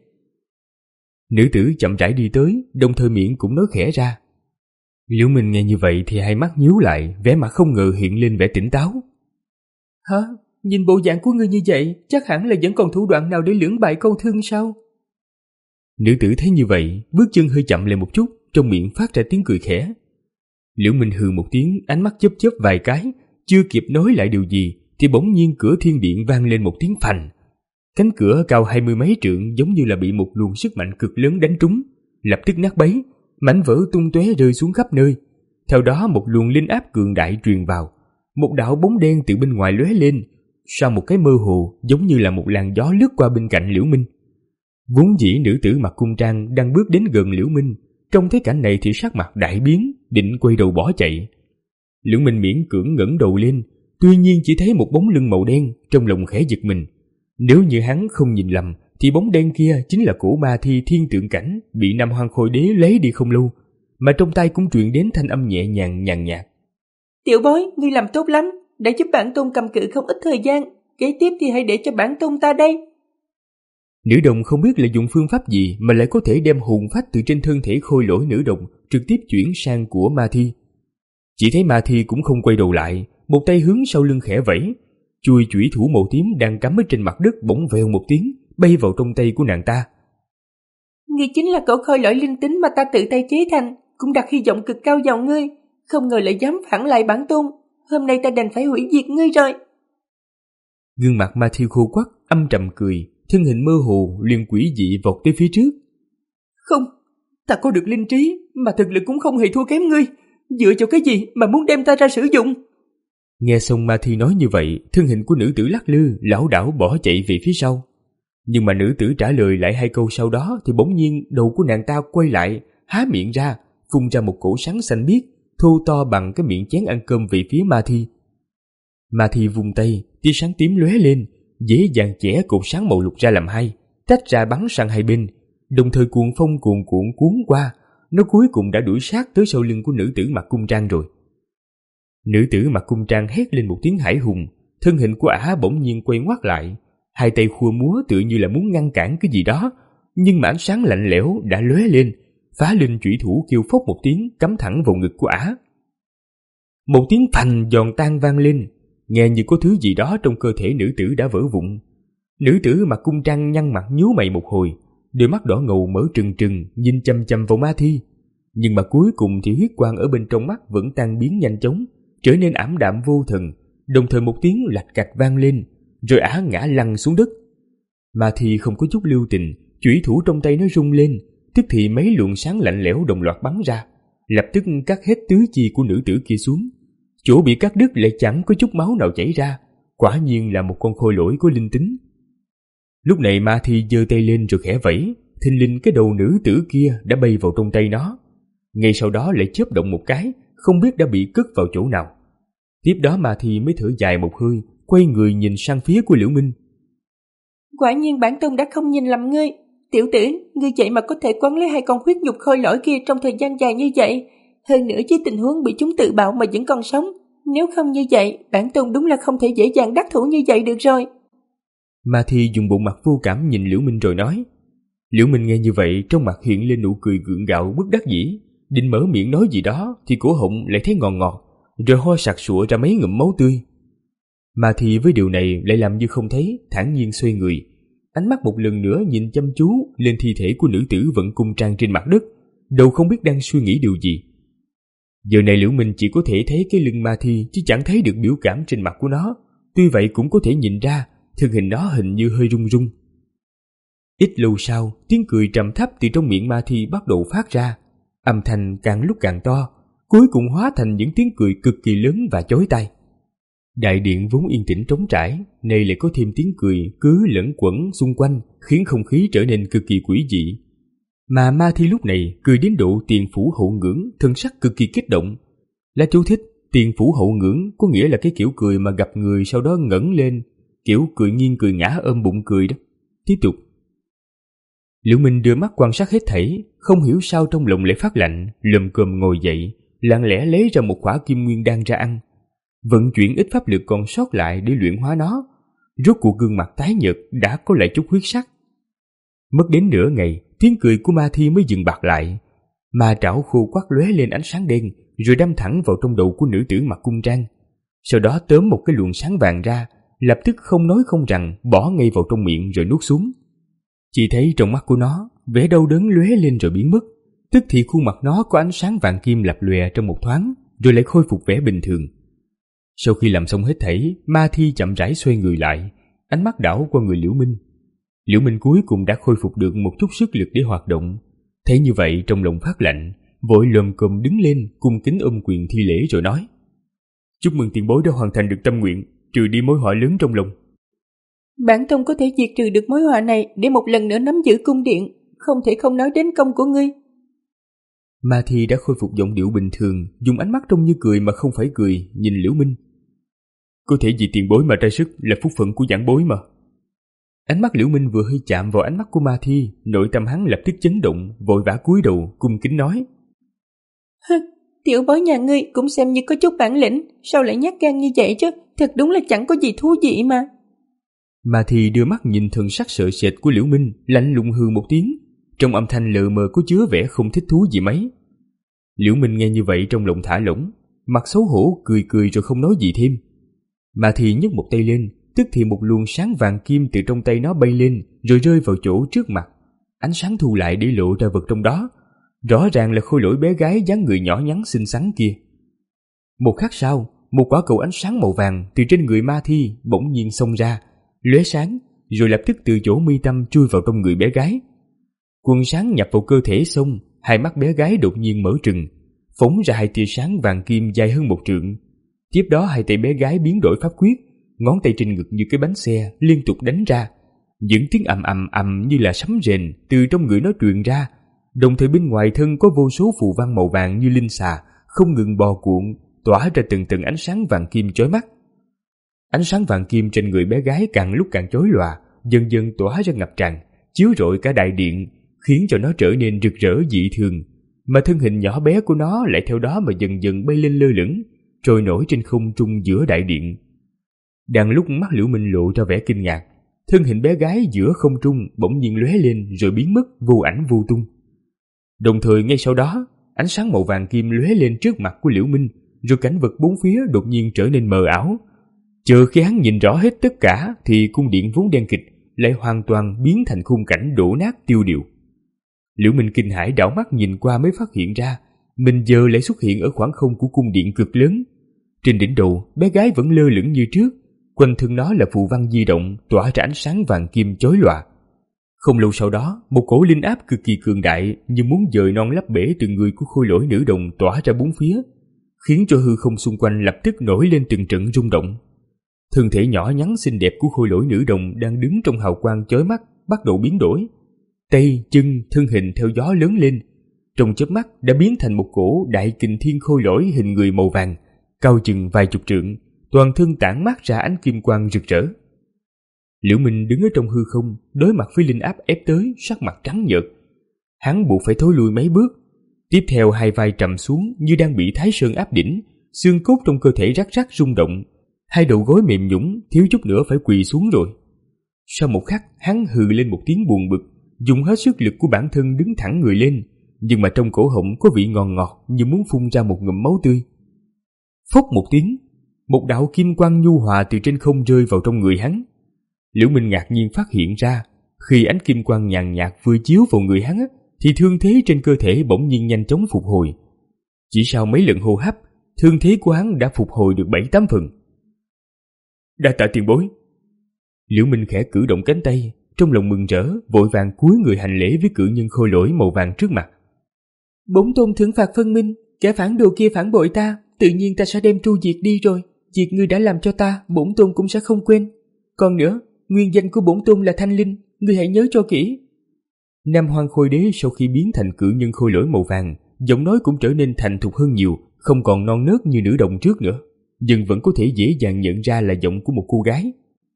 Nữ tử chậm rãi đi tới, đồng thời miệng cũng nói khẽ ra. Liễu Minh nghe như vậy thì hai mắt nhíu lại, vẻ mặt không ngờ hiện lên vẻ tỉnh táo. Hả? Nhìn bộ dạng của ngươi như vậy, chắc hẳn là vẫn còn thủ đoạn nào để lưỡng bại câu thương sao? Nữ tử thấy như vậy, bước chân hơi chậm lại một chút, trong miệng phát ra tiếng cười khẽ. Liễu Minh hừ một tiếng, ánh mắt chớp chớp vài cái, chưa kịp nói lại điều gì thì bỗng nhiên cửa thiên điện vang lên một tiếng phành. Cánh cửa cao hai mươi mấy trượng giống như là bị một luồng sức mạnh cực lớn đánh trúng, lập tức nát bấy, mảnh vỡ tung tóe rơi xuống khắp nơi. Theo đó một luồng linh áp cường đại truyền vào, một đạo bóng đen từ bên ngoài lóe lên, sau một cái mơ hồ giống như là một làn gió lướt qua bên cạnh Liễu Minh. Vốn dĩ nữ tử mặc cung trang đang bước đến gần Liễu Minh, trông thấy cảnh này thì sắc mặt đại biến, định quay đầu bỏ chạy. Liễu Minh miễn cưỡng ngẩng đầu lên, tuy nhiên chỉ thấy một bóng lưng màu đen, trong lòng khẽ giật mình. Nếu như hắn không nhìn lầm thì bóng đen kia chính là cổ ma thi thiên tượng cảnh bị Nam Hoang Khôi Đế lấy đi không lâu, mà trong tay cũng truyền đến thanh âm nhẹ nhàng nhàn nhạt. Tiểu bối, ngươi làm tốt lắm, đã giúp bản tôn cầm cự không ít thời gian, kế tiếp thì hãy để cho bản tôn ta đây. Nữ đồng không biết là dùng phương pháp gì mà lại có thể đem hồn phách từ trên thân thể khôi lỗi nữ đồng trực tiếp chuyển sang của ma thi. Chỉ thấy ma thi cũng không quay đầu lại, một tay hướng sau lưng khẽ vẫy, chuôi chủy thủ màu tím đang cắm ở trên mặt đất bỗng vèo một tiếng bay vào trong tay của nàng ta. Ngươi chính là cậu khôi lỗi linh tính mà ta tự tay chế thành, cũng đặt hy vọng cực cao vào ngươi, không ngờ lại dám phản lại bản tôn, hôm nay ta đành phải hủy diệt ngươi rồi. Gương mặt ma thi khô quắt âm trầm cười, thân hình mơ hồ liền quỷ dị vọt tới phía trước. Không, ta có được linh trí mà thực lực cũng không hề thua kém ngươi, dựa vào cái gì mà muốn đem ta ra sử dụng? Nghe xong ma thi nói như vậy, thân hình của nữ tử lắc lư, lảo đảo bỏ chạy về phía sau. Nhưng mà nữ tử trả lời lại hai câu sau đó thì bỗng nhiên đầu của nàng ta quay lại, há miệng ra, phun ra một cổ sáng xanh biếc, thô to bằng cái miệng chén ăn cơm về phía ma thi. Ma thi vung tay, tia sáng tím lóe lên, dễ dàng chẻ cột sáng màu lục ra làm hai, tách ra bắn sang hai bên, đồng thời cuồng phong cuồn cuộn cuốn qua, nó cuối cùng đã đuổi sát tới sau lưng của nữ tử mặc cung trang rồi. Nữ tử mặc cung trang hét lên một tiếng hải hùng, thân hình của ả bỗng nhiên quay ngoắt lại, hai tay khua múa tựa như là muốn ngăn cản cái gì đó, nhưng mà ánh sáng lạnh lẽo đã lóe lên, phá linh chủy thủ kêu phốc một tiếng cắm thẳng vào ngực của ả. Một tiếng phành giòn tan vang lên, nghe như có thứ gì đó trong cơ thể nữ tử đã vỡ vụn. Nữ tử mặc cung trang nhăn mặt nhíu mày một hồi, đôi mắt đỏ ngầu mở trừng trừng nhìn chăm chăm vào ma thi, nhưng mà cuối cùng thì huyết quang ở bên trong mắt vẫn tan biến nhanh chóng, trở nên ảm đạm vô thần, đồng thời một tiếng lạch cạch vang lên, rồi ả ngã lăn xuống đất. Ma thi không có chút lưu tình, chủy thủ trong tay nó rung lên, tức thì mấy luồng sáng lạnh lẽo đồng loạt bắn ra, lập tức cắt hết tứ chi của nữ tử kia xuống. Chỗ bị cắt đứt lại chẳng có chút máu nào chảy ra, quả nhiên là một con khôi lỗi có linh tính. Lúc này ma thi giơ tay lên rồi khẽ vẫy, thình lình cái đầu nữ tử kia đã bay vào trong tay nó. Ngay sau đó lại chớp động một cái, không biết đã bị cất vào chỗ nào. Tiếp đó ma thi mới thở dài một hơi, quay người nhìn sang phía của Liễu Minh. Quả nhiên bản tôn đã không nhìn lầm ngươi, tiểu tử, ngươi vậy mà có thể quấn lấy hai con huyết nhục khôi lỗi kia trong thời gian dài như vậy. Hơn nữa với tình huống bị chúng tự bạo mà vẫn còn sống, nếu không như vậy, bản tôn đúng là không thể dễ dàng đắc thủ như vậy được rồi. Ma thi dùng bộ mặt vô cảm nhìn Liễu Minh rồi nói. Liễu Minh nghe như vậy, trong mặt hiện lên nụ cười gượng gạo bất đắc dĩ, định mở miệng nói gì đó thì cổ họng lại thấy ngọt ngọt, rồi ho sặc sụa ra mấy ngụm máu tươi. Mà thì với điều này lại làm như không thấy, thản nhiên xoay người, ánh mắt một lần nữa nhìn chăm chú lên thi thể của nữ tử vẫn cung trang trên mặt đất, đầu không biết đang suy nghĩ điều gì. Giờ này Liễu Minh chỉ có thể thấy cái lưng ma thi chứ chẳng thấy được biểu cảm trên mặt của nó, tuy vậy cũng có thể nhìn ra thân hình nó hình như hơi run run. Ít lâu sau, tiếng cười trầm thấp từ trong miệng ma thi bắt đầu phát ra, âm thanh càng lúc càng to, cuối cùng hóa thành những tiếng cười cực kỳ lớn và chói tai. Đại điện vốn yên tĩnh trống trải, nay lại có thêm tiếng cười cứ lẫn quẩn xung quanh, khiến không khí trở nên cực kỳ quỷ dị. Mà ma thi lúc này cười đến độ tiền phủ hậu ngưỡng, thân sắc cực kỳ kích động. Là chú thích, tiền phủ hậu ngưỡng có nghĩa là cái kiểu cười mà gặp người sau đó ngẩng lên, kiểu cười nghiêng cười ngã ôm bụng cười đó. Tiếp tục. Liễu Minh đưa mắt quan sát hết thảy, không hiểu sao trong lòng lại phát lạnh, lầm cồm ngồi dậy, lặng lẽ lấy ra một quả kim nguyên đan ra ăn, vận chuyển ít pháp lực còn sót lại để luyện hóa nó. Rốt cuộc gương mặt tái nhợt đã có lại chút huyết sắc. Mất đến nửa ngày, tiếng cười của ma thi mới dừng bặt lại. Ma trảo khô quắc lóe lên ánh sáng đen, rồi đâm thẳng vào trong đầu của nữ tử mặc cung trang. Sau đó tóm một cái luồng sáng vàng ra, lập tức không nói không rằng bỏ ngay vào trong miệng rồi nuốt xuống. Chỉ thấy trong mắt của nó vẻ đau đớn lóe lên rồi biến mất, tức thì khuôn mặt nó có ánh sáng vàng kim lập lòe trong một thoáng, rồi lại khôi phục vẻ bình thường. Sau khi làm xong hết thảy, ma thi chậm rãi xoay người lại, ánh mắt đảo qua người Liễu Minh. Liễu Minh cuối cùng đã khôi phục được một chút sức lực để hoạt động. Thấy như vậy trong lòng phát lạnh, vội lồm cồm đứng lên, cung kính ôm quyền thi lễ rồi nói: "Chúc mừng tiền bối đã hoàn thành được tâm nguyện, trừ đi mối họa lớn trong lòng." "Bản tông có thể diệt trừ được mối họa này để một lần nữa nắm giữ cung điện, không thể không nói đến công của ngươi." Ma thi đã khôi phục giọng điệu bình thường, dùng ánh mắt trông như cười mà không phải cười, nhìn Liễu Minh. "Có thể vì tiền bối mà ra sức là phúc phận của giảng bối mà." Ánh mắt Liễu Minh vừa hơi chạm vào ánh mắt của ma thi, nội tâm hắn lập tức chấn động, vội vã cúi đầu cung kính nói: "Hừ, tiểu bối nhà ngươi cũng xem như có chút bản lĩnh, sao lại nhát gan như vậy chứ, thật đúng là chẳng có gì thú vị mà." Ma thi đưa mắt nhìn thần sắc sợ sệt của Liễu Minh, lạnh lùng hừ một tiếng, trong âm thanh lờ mờ có chứa vẻ không thích thú gì mấy. Liễu Minh nghe như vậy trong lòng thả lỏng, mặt xấu hổ cười cười rồi không nói gì thêm. Ma thi nhấc một tay lên, tức thì một luồng sáng vàng kim từ trong tay nó bay lên rồi rơi vào chỗ trước mặt. Ánh sáng thu lại để lộ ra vật trong đó, rõ ràng là khôi lỗi bé gái dáng người nhỏ nhắn xinh xắn kia. Một khắc sau, một quả cầu ánh sáng màu vàng từ trên người ma thi bỗng nhiên xông ra, lóe sáng, rồi lập tức từ chỗ mi tâm chui vào trong người bé gái. Quần sáng nhập vào cơ thể xong, hai mắt bé gái đột nhiên mở trừng, phóng ra hai tia sáng vàng kim dài hơn một trượng. Tiếp đó hai tay bé gái biến đổi pháp quyết, ngón tay trên ngực như cái bánh xe liên tục đánh ra. Những tiếng ầm ầm ầm như là sấm rền từ trong người nó truyền ra, đồng thời bên ngoài thân có vô số phù văn màu vàng như linh xà không ngừng bò cuộn, tỏa ra từng từng ánh sáng vàng kim chói mắt. Ánh sáng vàng kim trên người bé gái càng lúc càng chói lòa, dần dần tỏa ra ngập tràn, chiếu rọi cả đại điện, khiến cho nó trở nên rực rỡ dị thường, mà thân hình nhỏ bé của nó lại theo đó mà dần dần bay lên lơ lửng, trôi nổi trên không trung giữa đại điện. Đang lúc mắt Liễu Minh lộ ra vẻ kinh ngạc, thân hình bé gái giữa không trung bỗng nhiên lóe lên rồi biến mất vô ảnh vô tung. Đồng thời ngay sau đó, ánh sáng màu vàng kim lóe lên trước mặt của Liễu Minh, rồi cảnh vật bốn phía đột nhiên trở nên mờ ảo. Chờ khi hắn nhìn rõ hết tất cả thì cung điện vốn đen kịt lại hoàn toàn biến thành khung cảnh đổ nát tiêu điều. Liễu Minh kinh hãi đảo mắt nhìn qua mới phát hiện ra mình giờ lại xuất hiện ở khoảng không của cung điện cực lớn. Trên đỉnh đầu, bé gái vẫn lơ lửng như trước, quanh thân nó là phù văn di động tỏa ra ánh sáng vàng kim chói lòa. Không lâu sau đó, một cổ linh áp cực kỳ cường đại như muốn dời non lấp bể từ người của khôi lỗi nữ đồng tỏa ra bốn phía, khiến cho hư không xung quanh lập tức nổi lên từng trận rung động. Thân thể nhỏ nhắn xinh đẹp của khôi lỗi nữ đồng đang đứng trong hào quang chói mắt bắt đầu biến đổi. Tay, chân, thân hình theo gió lớn lên, trong chớp mắt đã biến thành một cổ đại kình thiên khôi lỗi hình người màu vàng, cao chừng vài chục trượng, toàn thân tản mát ra ánh kim quang rực rỡ. Liễu Minh đứng ở trong hư không, đối mặt với linh áp ép tới, sắc mặt trắng nhợt. Hắn buộc phải thối lui mấy bước, tiếp theo hai vai trầm xuống như đang bị Thái Sơn áp đỉnh, xương cốt trong cơ thể rắc rắc rung động, hai đầu gối mềm nhũn, thiếu chút nữa phải quỳ xuống rồi. Sau một khắc, hắn hừ lên một tiếng buồn bực, dùng hết sức lực của bản thân đứng thẳng người lên, nhưng mà trong cổ họng có vị ngọt ngọt như muốn phun ra một ngụm máu tươi. Phốc một tiếng, một đạo kim quang nhu hòa từ trên không rơi vào trong người hắn. Liễu Minh ngạc nhiên phát hiện ra, khi ánh kim quang nhàn nhạt vừa chiếu vào người hắn thì thương thế trên cơ thể bỗng nhiên nhanh chóng phục hồi. Chỉ sau mấy lần hô hấp, thương thế của hắn đã phục hồi được bảy tám phần. Đa tạ tiền bối. Liễu Minh khẽ cử động cánh tay, trong lòng mừng rỡ, vội vàng cúi người hành lễ với cự nhân khôi lỗi màu vàng trước mặt. Bổn tôn thưởng phạt phân minh, kẻ phản đồ kia phản bội ta, tự nhiên ta sẽ đem tru diệt đi rồi. Việc ngươi đã làm cho ta, bổn tôn cũng sẽ không quên. Còn nữa, nguyên danh của bổn tôn là Thanh Linh, ngươi hãy nhớ cho kỹ. Nam Hoang Khôi Đế sau khi biến thành cự nhân khôi lỗi màu vàng, giọng nói cũng trở nên thành thục hơn nhiều, không còn non nớt như nữ đồng trước nữa, nhưng vẫn có thể dễ dàng nhận ra là giọng của một cô gái.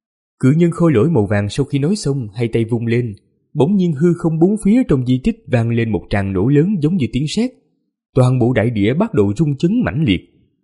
Cự nhân khôi lỗi màu vàng sau khi nói xong, hai tay vung lên, bỗng nhiên hư không bốn phía trong di tích vang lên một tràng nổ lớn giống như tiếng sét. Toàn bộ đại địa bắt đầu rung chấn mãnh liệt.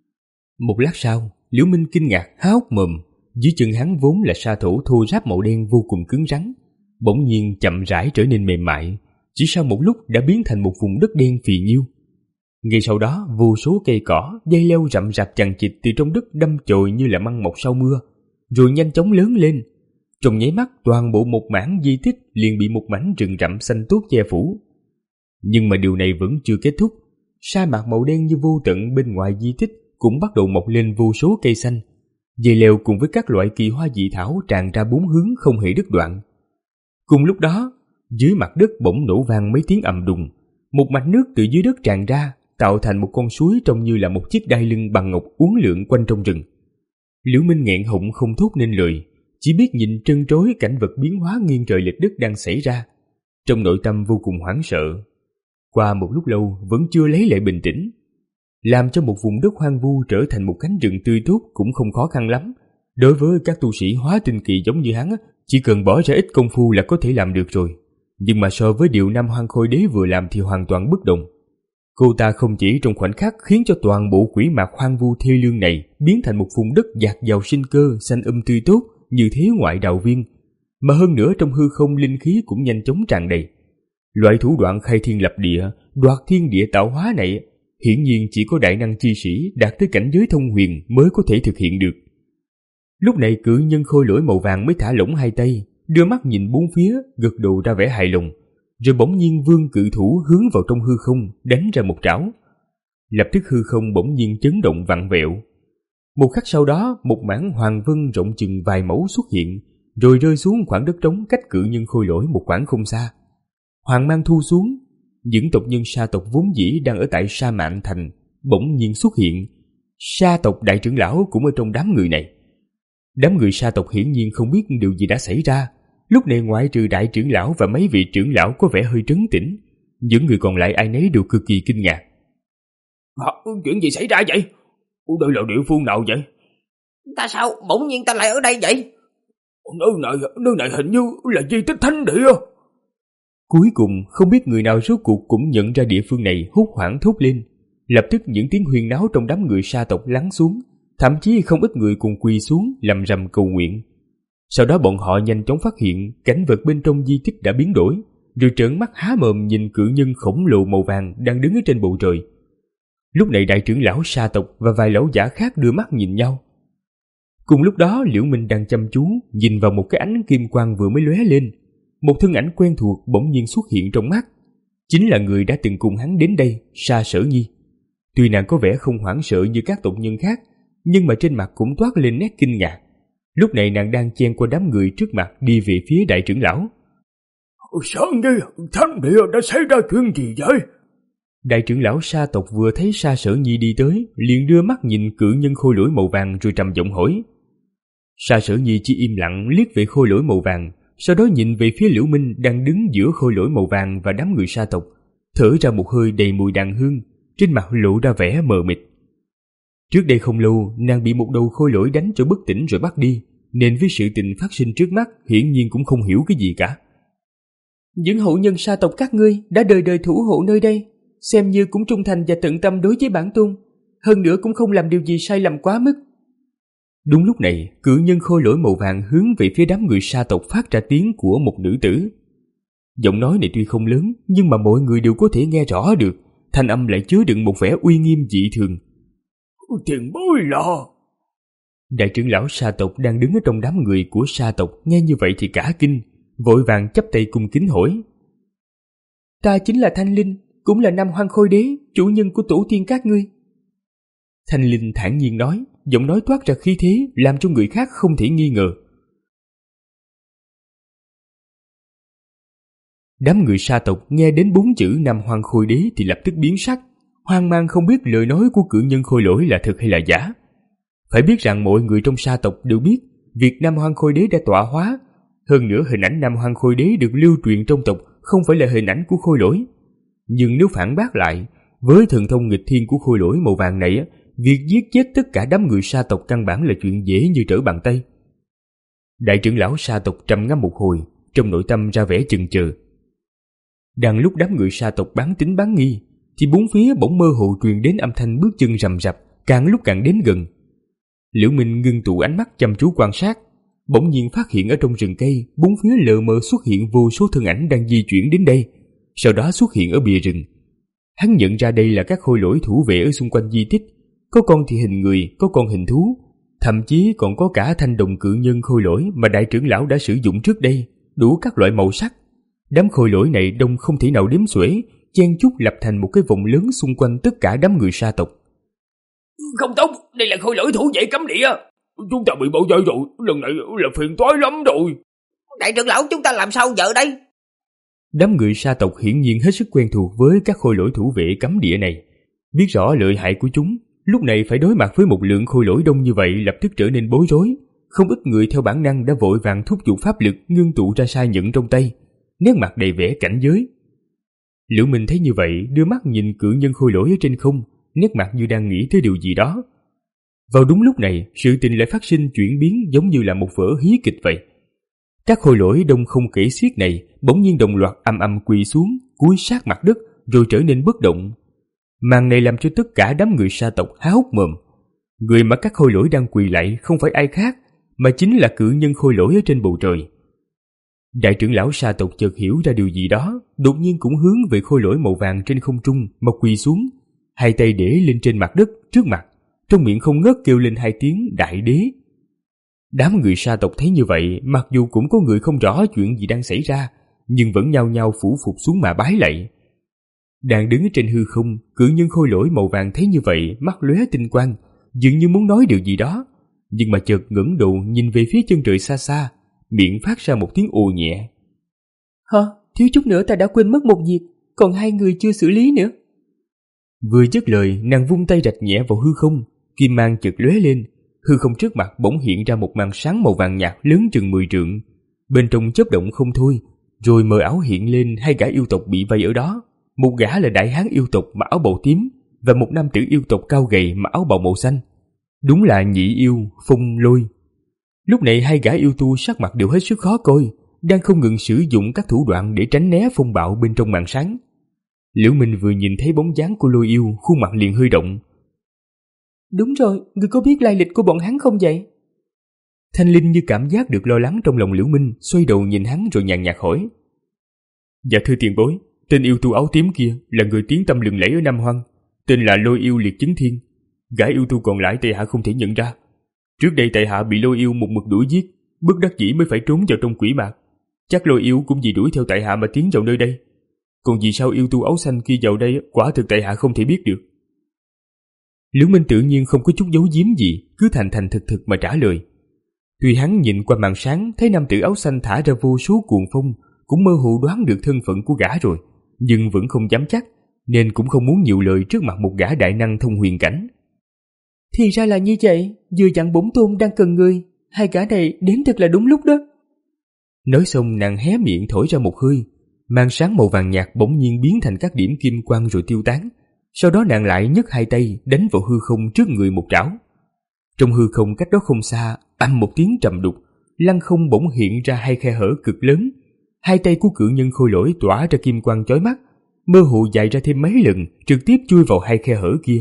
Một lát sau, Liễu Minh kinh ngạc há hốc mồm, dưới chân hắn vốn là sa thổ thô ráp màu đen vô cùng cứng rắn, bỗng nhiên chậm rãi trở nên mềm mại, chỉ sau một lúc đã biến thành một vùng đất đen phì nhiêu. Ngay sau đó, vô số cây cỏ, dây leo rậm rạp chằng chịt từ trong đất đâm chồi như là măng mọc sau mưa, rồi nhanh chóng lớn lên. Trong nháy mắt, toàn bộ một mảng di tích liền bị một mảnh rừng rậm xanh tốt che phủ. Nhưng mà điều này vẫn chưa kết thúc. Sa mạc màu đen như vô tận bên ngoài di tích cũng bắt đầu mọc lên vô số cây xanh. Dây leo cùng với các loại kỳ hoa dị thảo tràn ra bốn hướng không hề đứt đoạn. Cùng lúc đó, dưới mặt đất bỗng nổ vang mấy tiếng ầm đùng, một mạch nước từ dưới đất tràn ra, tạo thành một con suối trông như là một chiếc đai lưng bằng ngọc uốn lượn quanh trong rừng. Liễu Minh nghẹn họng không thốt nên lời, chỉ biết nhìn trân trối cảnh vật biến hóa nghiêng trời lệch đất đang xảy ra, trong nội tâm vô cùng hoảng sợ. Qua một lúc lâu vẫn chưa lấy lại bình tĩnh. Làm cho một vùng đất hoang vu trở thành một cánh rừng tươi tốt cũng không khó khăn lắm. Đối với các tu sĩ hóa tinh kỳ giống như hắn, chỉ cần bỏ ra ít công phu là có thể làm được rồi. Nhưng mà so với điều Nam Hoang Khôi Đế vừa làm thì hoàn toàn bất đồng. Cô ta không chỉ trong khoảnh khắc khiến cho toàn bộ quỷ mạc hoang vu thê lương này biến thành một vùng đất dạt dào sinh cơ, xanh um tươi tốt như thế ngoại đạo viên, mà hơn nữa trong hư không linh khí cũng nhanh chóng tràn đầy. Loại thủ đoạn khai thiên lập địa, đoạt thiên địa tạo hóa này hiển nhiên chỉ có đại năng chi sĩ đạt tới cảnh giới thông huyền mới có thể thực hiện được. Lúc này cự nhân khôi lỗi màu vàng mới thả lỏng hai tay, đưa mắt nhìn bốn phía, gật đầu ra vẻ hài lòng, rồi bỗng nhiên vươn cự thủ hướng vào trong hư không, đánh ra một trảo. Lập tức hư không bỗng nhiên chấn động vặn vẹo. Một khắc sau đó, một mảng hoàng vân rộng chừng vài mẫu xuất hiện, rồi rơi xuống khoảng đất trống cách cự nhân khôi lỗi một khoảng không xa. Hoàng mang thu xuống, những tộc nhân sa tộc vốn dĩ đang ở tại Sa Mạn Thành bỗng nhiên xuất hiện. Sa tộc đại trưởng lão cũng ở trong đám người này. Đám người sa tộc hiển nhiên không biết điều gì đã xảy ra. Lúc này ngoại trừ đại trưởng lão và mấy vị trưởng lão có vẻ hơi trấn tĩnh, những người còn lại ai nấy đều cực kỳ kinh ngạc. À, chuyện gì xảy ra vậy? Đây là địa phương nào vậy? Ta sao bỗng nhiên ta lại ở đây vậy? Nơi này, nơi này hình như là di tích thánh địa. Cuối cùng không biết người nào rốt cuộc cũng nhận ra địa phương này, hốt hoảng thốt lên. Lập tức những tiếng huyên náo trong đám người sa tộc lắng xuống, thậm chí không ít người cùng quỳ xuống lầm rầm cầu nguyện. Sau đó bọn họ nhanh chóng phát hiện cảnh vật bên trong di tích đã biến đổi, rồi trợn mắt há mồm nhìn cự nhân khổng lồ màu vàng đang đứng ở trên bầu trời. Lúc này đại trưởng lão sa tộc và vài lão giả khác đưa mắt nhìn nhau. Cùng lúc đó Liễu Minh đang chăm chú nhìn vào một cái ánh kim quang vừa mới lóe lên. Một thân ảnh quen thuộc bỗng nhiên xuất hiện trong mắt. Chính là người đã từng cùng hắn đến đây, Sa Sở Nhi. Tuy nàng có vẻ không hoảng sợ như các tộc nhân khác, nhưng mà trên mặt cũng toát lên nét kinh ngạc. Lúc này nàng đang chen qua đám người trước mặt đi về phía đại trưởng lão. Sở Nhi, thánh địa đã xảy ra chuyện gì vậy? Đại trưởng lão sa tộc vừa thấy Sa Sở Nhi đi tới, liền đưa mắt nhìn cự nhân khôi lỗi màu vàng rồi trầm giọng hỏi. Sa Sở Nhi chỉ im lặng liếc về khôi lỗi màu vàng, sau đó nhìn về phía Liễu Minh đang đứng giữa khôi lỗi màu vàng và đám người sa tộc, thở ra một hơi đầy mùi đàn hương, trên mặt lộ ra vẻ mờ mịt. Trước đây không lâu, nàng bị một đầu khôi lỗi đánh cho bất tỉnh rồi bắt đi, nên với sự tình phát sinh trước mắt hiển nhiên cũng không hiểu cái gì cả. Những hậu nhân sa tộc các ngươi đã đời đời thủ hộ nơi đây, xem như cũng trung thành và tận tâm đối với bản tôn, hơn nữa cũng không làm điều gì sai lầm quá mức. Đúng lúc này, cự nhân khôi lỗi màu vàng hướng về phía đám người sa tộc phát ra tiếng của một nữ tử. Giọng nói này tuy không lớn, nhưng mà mọi người đều có thể nghe rõ được, thanh âm lại chứa đựng một vẻ uy nghiêm dị thường. Tiền bối là... Đại trưởng lão Sa tộc đang đứng ở trong đám người của Sa tộc nghe như vậy thì cả kinh, vội vàng chắp tay cung kính hỏi. Ta chính là Thanh Linh, cũng là Nam Hoang Khôi Đế, chủ nhân của tổ tiên các ngươi. Thanh Linh thản nhiên nói, giọng nói toát ra khí thế làm cho người khác không thể nghi ngờ. Đám người Sa tộc nghe đến bốn chữ Nam Hoang Khôi Đế thì lập tức biến sắc, hoang mang không biết lời nói của cự nhân Khôi Lỗi là thật hay là giả. Phải biết rằng mọi người trong Sa tộc đều biết việc Nam Hoang Khôi Đế đã tọa hóa. Hơn nữa hình ảnh Nam Hoang Khôi Đế được lưu truyền trong tộc không phải là hình ảnh của Khôi Lỗi. Nhưng nếu phản bác lại, với thần thông nghịch thiên của Khôi Lỗi màu vàng này, việc giết chết tất cả đám người Sa tộc căn bản là chuyện dễ như trở bàn tay. Đại trưởng lão Sa tộc trầm ngâm một hồi, trong nội tâm ra vẻ chần chừ. Đang lúc đám người Sa tộc bán tín bán nghi, thì bốn phía bỗng mơ hồ truyền đến âm thanh bước chân rầm rập, càng lúc càng đến gần. Liễu Minh ngưng tụ ánh mắt chăm chú quan sát, bỗng nhiên phát hiện ở trong rừng cây, bốn phía lờ mờ xuất hiện vô số thân ảnh đang di chuyển đến đây, sau đó xuất hiện ở bìa rừng. Hắn nhận ra đây là các khôi lỗi thủ vệ ở xung quanh di tích, có con thì hình người, có con hình thú, thậm chí còn có cả thanh đồng cự nhân khôi lỗi mà đại trưởng lão đã sử dụng trước đây, đủ các loại màu sắc. Đám khôi lỗi này đông không thể nào đếm xuể, chen chúc lập thành một cái vòng lớn xung quanh tất cả đám người Sa tộc. Không tốt, đây là khôi lỗi thủ vệ cấm địa. Chúng ta bị bỏ rơi rồi, lần này là phiền toái lắm rồi. Đại trưởng lão, chúng ta làm sao giờ đây? Đám người Sa tộc hiển nhiên hết sức quen thuộc với các khôi lỗi thủ vệ cấm địa này, biết rõ lợi hại của chúng, lúc này phải đối mặt với một lượng khôi lỗi đông như vậy lập tức trở nên bối rối. Không ít người theo bản năng đã vội vàng thúc giục pháp lực ngưng tụ ra sai nhận trong tay, nét mặt đầy vẻ cảnh giới. Liễu Minh thấy như vậy, đưa mắt nhìn cự nhân khôi lỗi ở trên không, nét mặt như đang nghĩ tới điều gì đó. Vào đúng lúc này, sự tình lại phát sinh chuyển biến giống như là một vở hí kịch vậy. Các khôi lỗi đông không kể xiết này bỗng nhiên đồng loạt ầm ầm quỳ xuống, cúi sát mặt đất rồi trở nên bất động. Màn này làm cho tất cả đám người Sa tộc há hốc mồm. Người mà các khôi lỗi đang quỳ lạy không phải ai khác, mà chính là cự nhân khôi lỗi ở trên bầu trời. Đại trưởng lão Sa tộc chợt hiểu ra điều gì đó, đột nhiên cũng hướng về khôi lỗi màu vàng trên không trung mà quỳ xuống, hai tay để lên trên mặt đất trước mặt, trong miệng không ngớt kêu lên hai tiếng đại đế. Đám người Sa tộc thấy như vậy, mặc dù cũng có người không rõ chuyện gì đang xảy ra, nhưng vẫn nhao nhao phủ phục xuống mà bái lạy. Đang đứng trên hư không, cự nhân khôi lỗi màu vàng thấy như vậy, mắt lóe tinh quang, dường như muốn nói điều gì đó, nhưng mà chợt ngẩng đầu nhìn về phía chân trời xa xa, miệng phát ra một tiếng ồ nhẹ. Hả? Thiếu chút nữa ta đã quên mất một việc, còn hai người chưa xử lý nữa. Vừa dứt lời, nàng vung tay rạch nhẹ vào hư không, kim mang chợt lóe lên, hư không trước mặt bỗng hiện ra một màn sáng màu vàng nhạt lớn chừng mười trượng, bên trong chớp động không thôi, rồi mờ ảo hiện lên hai gã yêu tộc bị vây ở đó, một gã là đại hán yêu tộc mặc áo bào tím và một nam tử yêu tộc cao gầy mặc áo bào màu xanh. Đúng là nhị yêu Phong Lôi. Lúc này hai gã yêu tu sắc mặt đều hết sức khó coi, đang không ngừng sử dụng các thủ đoạn để tránh né phong bạo bên trong màn sáng. Liễu Minh vừa nhìn thấy bóng dáng của Lôi yêu, khuôn mặt liền hơi động. Đúng rồi, ngươi có biết lai lịch của bọn hắn không vậy? Thanh Linh như cảm giác được lo lắng trong lòng Liễu Minh, xoay đầu nhìn hắn rồi nhàn nhạt hỏi. Dạ thưa tiền bối, tên yêu tu áo tím kia là người tiếng tăm lừng lẫy ở Nam Hoang, tên là Lôi yêu Liệt Chứng Thiên. Gã yêu tu còn lại tại hạ không thể nhận ra. Trước đây tại hạ bị Lôi yêu một mực đuổi giết, bất đắc dĩ mới phải trốn vào trong quỷ mạc. Chắc Lôi yêu cũng vì đuổi theo tại hạ mà tiến vào nơi đây. Còn vì sao yêu tu áo xanh kia vào đây, quả thực tại hạ không thể biết được. Liễu Minh tự nhiên không có chút giấu giếm gì, cứ thành thành thực thực mà trả lời. Tuy hắn nhìn qua màn sáng thấy nam tử áo xanh thả ra vô số cuồng phong, cũng mơ hồ đoán được thân phận của gã rồi, nhưng vẫn không dám chắc, nên cũng không muốn nhiều lời trước mặt một gã đại năng thông huyền cảnh. Thì ra là như vậy, vừa dặn bổn tôn đang cần người, hai gã này đến thật là đúng lúc đó. Nói xong nàng hé miệng thổi ra một hơi, màn sáng màu vàng nhạt bỗng nhiên biến thành các điểm kim quang rồi tiêu tán. Sau đó nàng lại nhấc hai tay đánh vào hư không trước người một trảo. Trong hư không cách đó không xa, ầm một tiếng trầm đục, lăng không bỗng hiện ra hai khe hở cực lớn. Hai tay của cự nhân khôi lỗi tỏa ra kim quang chói mắt, mơ hồ dài ra thêm mấy lần, trực tiếp chui vào hai khe hở kia.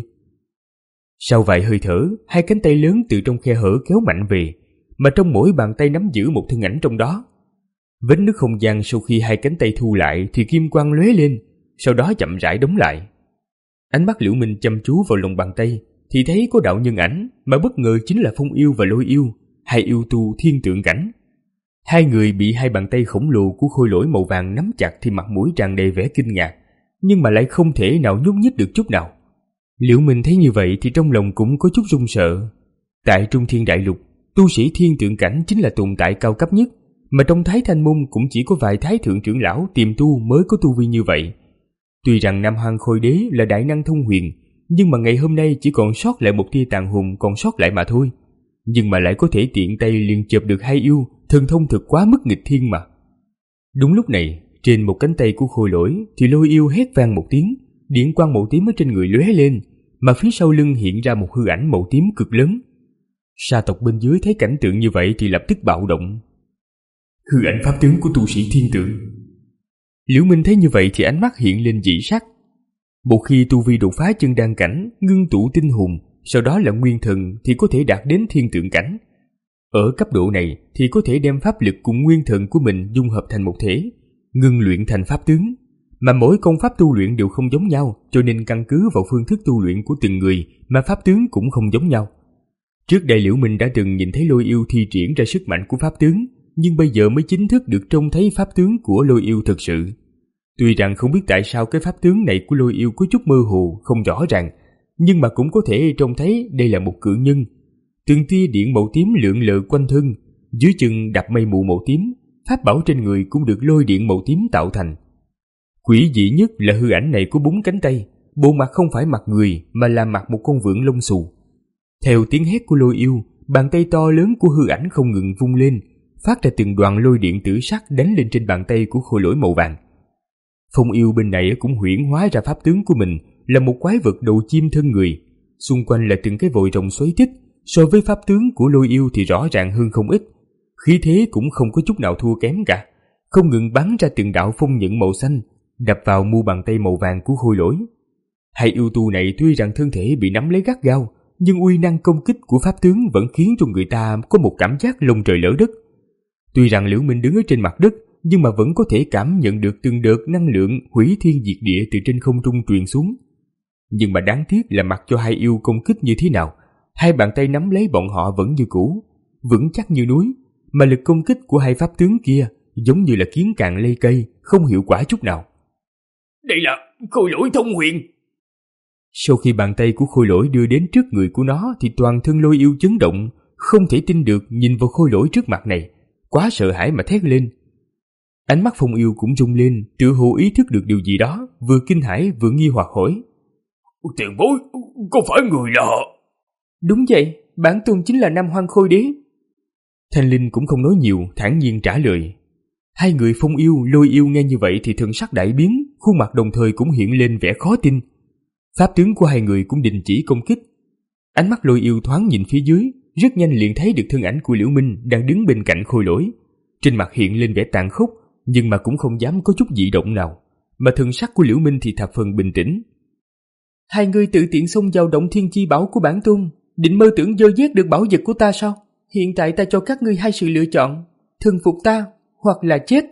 Sau vài hơi thở, hai cánh tay lớn từ trong khe hở kéo mạnh về, mà trong mỗi bàn tay nắm giữ một thân ảnh trong đó. Vết nứt không gian sau khi hai cánh tay thu lại thì kim quang lóe lên, sau đó chậm rãi đóng lại. Ánh mắt Liễu Minh chăm chú vào lòng bàn tay thì thấy có đạo nhân ảnh, mà bất ngờ chính là Phong Yêu và Lôi Yêu, hai yêu tu thiên tượng cảnh. Hai người bị hai bàn tay khổng lồ của khôi lỗi màu vàng nắm chặt thì mặt mũi tràn đầy vẻ kinh ngạc, nhưng mà lại không thể nào nhúc nhích được chút nào. Liễu Minh thấy như vậy thì trong lòng cũng có chút run sợ. Tại Trung Thiên Đại Lục, tu sĩ thiên tượng cảnh chính là tồn tại cao cấp nhất, mà trong Thái Thanh Môn cũng chỉ có vài thái thượng trưởng lão tiềm tu mới có tu vi như vậy. Tuy rằng Nam Hoang Khôi Đế là đại năng thông huyền, nhưng mà ngày hôm nay chỉ còn sót lại một tia tàn hồn còn sót lại mà thôi. Nhưng mà lại có thể tiện tay liền chộp được hai yêu, thần thông thực quá mức nghịch thiên mà. Đúng lúc này, trên một cánh tay của khôi lỗi thì Lôi Yêu hét vang một tiếng, điện quang màu tím ở trên người lóe lên, mà phía sau lưng hiện ra một hư ảnh màu tím cực lớn. Sa tộc bên dưới thấy cảnh tượng như vậy thì lập tức bạo động. Hư ảnh pháp tướng của tu sĩ thiên tượng. Liễu Minh thấy như vậy thì ánh mắt hiện lên dị sắc. Một khi tu vi đột phá chân đan cảnh, ngưng tụ tinh hồn, sau đó là nguyên thần thì có thể đạt đến thiên tượng cảnh. Ở cấp độ này thì có thể đem pháp lực cùng nguyên thần của mình dung hợp thành một thể, ngưng luyện thành pháp tướng. Mà mỗi công pháp tu luyện đều không giống nhau, cho nên căn cứ vào phương thức tu luyện của từng người mà pháp tướng cũng không giống nhau. Trước đây Liễu Minh đã từng nhìn thấy Lôi Yêu thi triển ra sức mạnh của pháp tướng, nhưng bây giờ mới chính thức được trông thấy pháp tướng của Lôi Yêu thực sự. Tuy rằng không biết tại sao cái pháp tướng này của Lôi Yêu có chút mơ hồ, không rõ ràng, nhưng mà cũng có thể trông thấy đây là một cự nhân. Từng tia điện màu tím lượn lờ quanh thân, dưới chân đạp mây mù màu tím, pháp bảo trên người cũng được lôi điện màu tím tạo thành. Quỷ dị nhất là hư ảnh này có bốn cánh tay, bộ mặt không phải mặt người mà là mặt một con vượn lông xù. Theo tiếng hét của Lôi Yêu, bàn tay to lớn của hư ảnh không ngừng vung lên, phát ra từng đoàn lôi điện tử sắc đánh lên trên bàn tay của khôi lỗi màu vàng. Phong Yêu bên này cũng huyễn hóa ra pháp tướng của mình là một quái vật đầu chim thân người, xung quanh là từng cái vòi rồng xoáy tích, so với pháp tướng của Lôi Yêu thì rõ ràng hơn không ít, khí thế cũng không có chút nào thua kém cả, không ngừng bắn ra từng đạo phong nhận màu xanh, đập vào mu bàn tay màu vàng của khôi lỗi. Hai yêu tu này tuy rằng thân thể bị nắm lấy gắt gao, nhưng uy năng công kích của pháp tướng vẫn khiến cho người ta có một cảm giác lông trời lỡ đất. Tuy rằng Liễu Minh đứng ở trên mặt đất, nhưng mà vẫn có thể cảm nhận được từng đợt năng lượng hủy thiên diệt địa từ trên không trung truyền xuống. Nhưng mà đáng tiếc là mặc cho hai yêu công kích như thế nào, hai bàn tay nắm lấy bọn họ vẫn như cũ, vững chắc như núi, mà lực công kích của hai pháp tướng kia giống như là kiến cạn lây cây, không hiệu quả chút nào. Đây là khôi lỗi thông huyền. Sau khi bàn tay của khôi lỗi đưa đến trước người của nó thì toàn thân Lôi Yêu chấn động, không thể tin được nhìn vào khôi lỗi trước mặt này, quá sợ hãi mà thét lên. Ánh mắt Phong Yêu cũng rung lên, tựa hồ ý thức được điều gì đó, vừa kinh hãi vừa nghi hoặc hỏi: Tiền bối, có phải người là... Đúng vậy, bản tôn chính là Nam Hoang Khôi Đế. Thanh Linh cũng không nói nhiều, thản nhiên trả lời. Hai người Phong Yêu, Lôi Yêu nghe như vậy thì thần sắc đại biến, khuôn mặt đồng thời cũng hiện lên vẻ khó tin. Pháp tướng của hai người cũng đình chỉ công kích. Ánh mắt Lôi Yêu thoáng nhìn phía dưới, rất nhanh liền thấy được thân ảnh của Liễu Minh đang đứng bên cạnh khôi lỗi. Trên mặt hiện lên vẻ tàn khốc, nhưng mà cũng không dám có chút dị động nào, mà thần sắc của Liễu Minh thì thập phần bình tĩnh. Hai người tự tiện xông vào động thiên chi bảo của bản tôn, định mơ tưởng dơ dét được bảo vật của ta sao? Hiện tại ta cho các ngươi hai sự lựa chọn, thần phục ta hoặc là chết.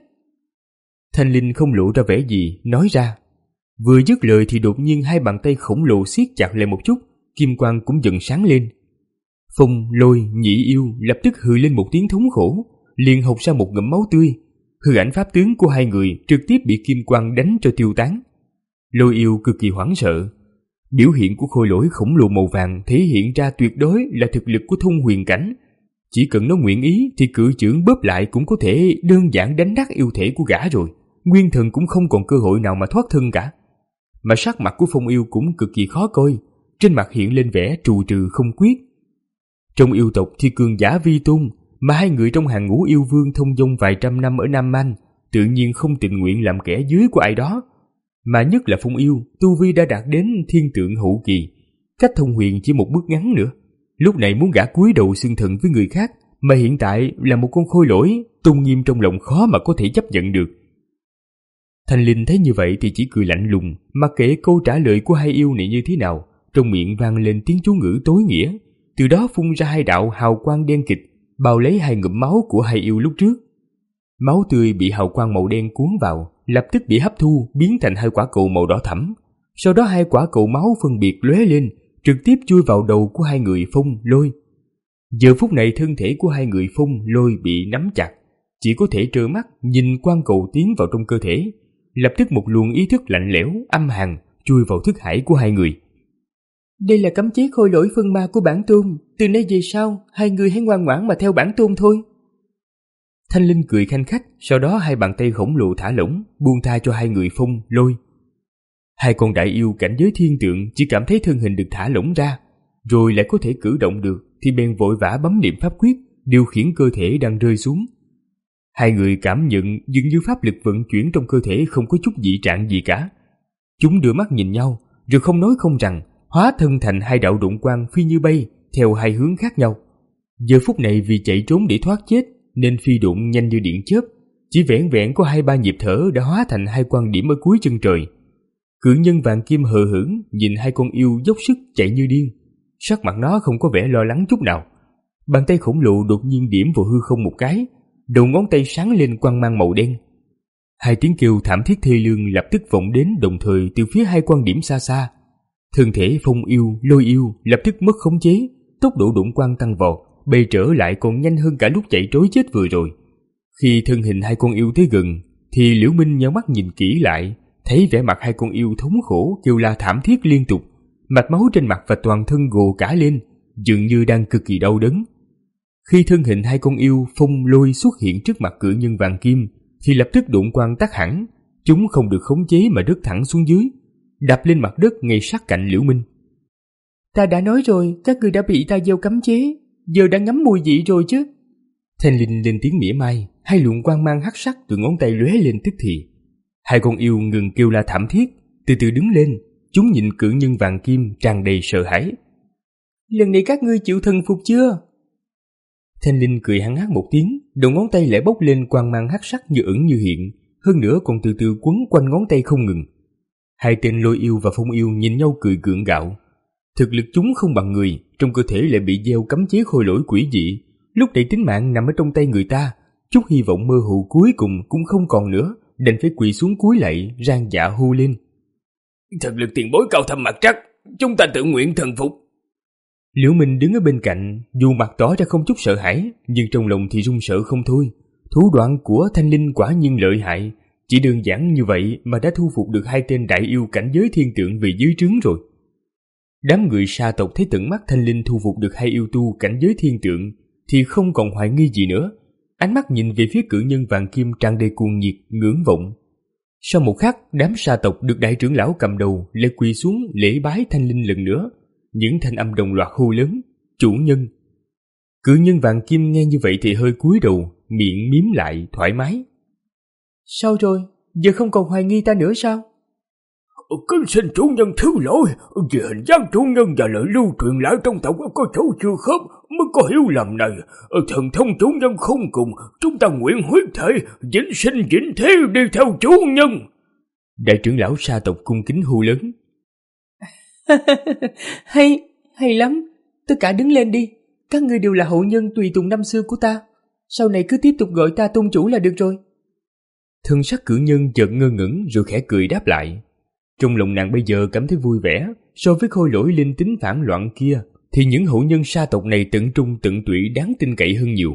Thanh Linh không lộ ra vẻ gì, nói ra. Vừa dứt lời thì đột nhiên hai bàn tay khổng lồ siết chặt lại một chút, kim quang cũng dần sáng lên. Phong, Lôi, Nhị Yêu lập tức hừ lên một tiếng thống khổ, liền hộc ra một ngụm máu tươi. Hư ảnh pháp tướng của hai người trực tiếp bị kim quang đánh cho tiêu tán. Lôi Yêu cực kỳ hoảng sợ. Biểu hiện của khôi lỗi khổng lồ màu vàng thể hiện ra tuyệt đối là thực lực của thông huyền cảnh. Chỉ cần nó nguyện ý thì cự chưởng bóp lại cũng có thể đơn giản đánh nát yêu thể của gã rồi. Nguyên thần cũng không còn cơ hội nào mà thoát thân cả. Mà sắc mặt của Phong Yêu cũng cực kỳ khó coi, trên mặt hiện lên vẻ trù trừ không quyết. Trong yêu tộc thì cường giả vi tôn, mà hai người trong hàng ngũ yêu vương thông dong vài trăm năm ở Nam Man tự nhiên không tình nguyện làm kẻ dưới của ai đó. Mà nhất là Phong Yêu, tu vi đã đạt đến thiên tượng hậu kỳ, cách thông huyền chỉ một bước ngắn nữa. Lúc này muốn gã cúi đầu xưng thần với người khác, mà hiện tại là một con khôi lỗi, tôn nghiêm trong lòng khó mà có thể chấp nhận được. Thanh Linh thấy như vậy thì chỉ cười lạnh lùng, mặc kệ câu trả lời của hai yêu này như thế nào, trong miệng vang lên tiếng chú ngữ tối nghĩa, từ đó phun ra hai đạo hào quang đen kịch, bao lấy hai ngụm máu của hai yêu lúc trước. Máu tươi bị hào quang màu đen cuốn vào, lập tức bị hấp thu biến thành hai quả cầu màu đỏ thẫm. Sau đó hai quả cầu máu phân biệt lóe lên, trực tiếp chui vào đầu của hai người Phong, Lôi. Giờ phút này thân thể của hai người Phong, Lôi bị nắm chặt, chỉ có thể trơ mắt nhìn quang cầu tiến vào trong cơ thể. Lập tức một luồng ý thức lạnh lẽo, âm hàn chui vào thức hải của hai người. Đây là cấm chế khôi lỗi phân ma của bản tôn, từ nay về sau hai người hãy ngoan ngoãn mà theo bản tôn thôi. Thanh Linh cười khanh khách, sau đó hai bàn tay khổng lồ thả lỏng, buông tha cho hai người Phong, Lôi. Hai con đại yêu cảnh giới thiên tượng chỉ cảm thấy thân hình được thả lỏng ra, rồi lại có thể cử động được, thì bèn vội vã bấm niệm pháp quyết, điều khiển cơ thể đang rơi xuống. Hai người cảm nhận dường như pháp lực vận chuyển trong cơ thể không có chút dị trạng gì cả. Chúng đưa mắt nhìn nhau, rồi không nói không rằng, hóa thân thành hai đạo độn quang phi như bay theo hai hướng khác nhau. Giờ phút này vì chạy trốn để thoát chết nên phi độn nhanh như điện chớp, chỉ vẻn vẹn có hai ba nhịp thở đã hóa thành hai quan điểm ở cuối chân trời. Cự nhân vàng kim hờ hững nhìn hai con yêu dốc sức chạy như điên, sắc mặt nó không có vẻ lo lắng chút nào. Bàn tay khổng lồ đột nhiên điểm vào hư không một cái, đầu ngón tay sáng lên quang mang màu đen. Hai tiếng kêu thảm thiết thê lương lập tức vọng đến đồng thời từ phía hai quan điểm xa xa. Thân thể Phong yêu, Lôi yêu lập tức mất khống chế, tốc độ độn quang tăng vọt, bay trở lại còn nhanh hơn cả lúc chạy trối chết vừa rồi. Khi thân hình hai con yêu tới gần, thì Liễu Minh nhíu mắt nhìn kỹ lại, thấy vẻ mặt hai con yêu thống khổ kêu la thảm thiết liên tục, mạch máu trên mặt và toàn thân gồ cả lên, dường như đang cực kỳ đau đớn. Khi thân hình hai con yêu Phong, Lôi xuất hiện trước mặt cự nhân vàng kim, thì lập tức độn quang tắt hẳn, chúng không được khống chế mà rớt thẳng xuống dưới, đập lên mặt đất ngay sát cạnh Liễu Minh. Ta đã nói rồi, các người đã bị ta gieo cấm chế, giờ đã ngấm mùi vị rồi chứ. Thanh Linh lên tiếng mỉa mai, hai luồng quang mang hắc sắc từ ngón tay lóe lên tức thì. Hai con yêu ngừng kêu la thảm thiết, từ từ đứng lên, chúng nhìn cự nhân vàng kim tràn đầy sợ hãi. Lần này các ngươi chịu thần phục chưa? Thanh Linh cười hăng hắc một tiếng, đầu ngón tay lại bốc lên quang mang hắc sắc như ẩn như hiện, hơn nữa còn từ từ quấn quanh ngón tay không ngừng. Hai tên Lôi yêu và Phong yêu nhìn nhau cười gượng gạo. Thực lực chúng không bằng người, trong cơ thể lại bị gieo cấm chế khôi lỗi quỷ dị, lúc này tính mạng nằm ở trong tay người ta, chút hy vọng mơ hồ cuối cùng cũng không còn nữa, đành phải quỳ xuống cúi lạy, rang dạ hô lên. Thực lực tiền bối cao thâm mặt chắc, chúng ta tự nguyện thần phục. Liễu Minh đứng ở bên cạnh, dù mặt tỏ ra không chút sợ hãi, nhưng trong lòng thì run sợ không thôi. Thủ đoạn của Thanh Linh quả nhiên lợi hại, chỉ đơn giản như vậy mà đã thu phục được hai tên đại yêu cảnh giới thiên tượng về dưới trướng rồi. Đám người sa tộc thấy tận mắt Thanh Linh thu phục được hai yêu tu cảnh giới thiên tượng thì không còn hoài nghi gì nữa, ánh mắt nhìn về phía cự nhân vàng kim tràn đầy cuồng nhiệt, ngưỡng vọng. Sau một khắc, đám sa tộc được đại trưởng lão cầm đầu lại quỳ xuống lễ bái Thanh Linh lần nữa, những thanh âm đồng loạt hô lớn: "Chủ nhân!" Cự nhân vàng kim nghe như vậy thì hơi cúi đầu, miệng mím lại thoải mái. Sao rồi, giờ không còn hoài nghi ta nữa sao? Kính xin chủ nhân thứ lỗi, vì hình dáng chủ nhân và lời lưu truyền lại trong tộc có chỗ chưa khớp mới có hiểu lầm này. Thần thông chủ nhân không cùng, chúng ta nguyện huyết thể vĩnh sinh vĩnh thế đi theo chủ nhân. Đại trưởng lão sa tộc cung kính hô lớn. hay, hay lắm, tất cả đứng lên đi, các ngươi đều là hậu nhân tùy tùng năm xưa của ta, sau này cứ tiếp tục gọi ta tôn chủ là được rồi. Thân sắc cử nhân chợt ngơ ngẩn rồi khẽ cười đáp lại. Trong lòng nàng bây giờ cảm thấy vui vẻ, so với khôi lỗi linh tính phản loạn kia, thì những hậu nhân sa tộc này tận trung tận tụy đáng tin cậy hơn nhiều.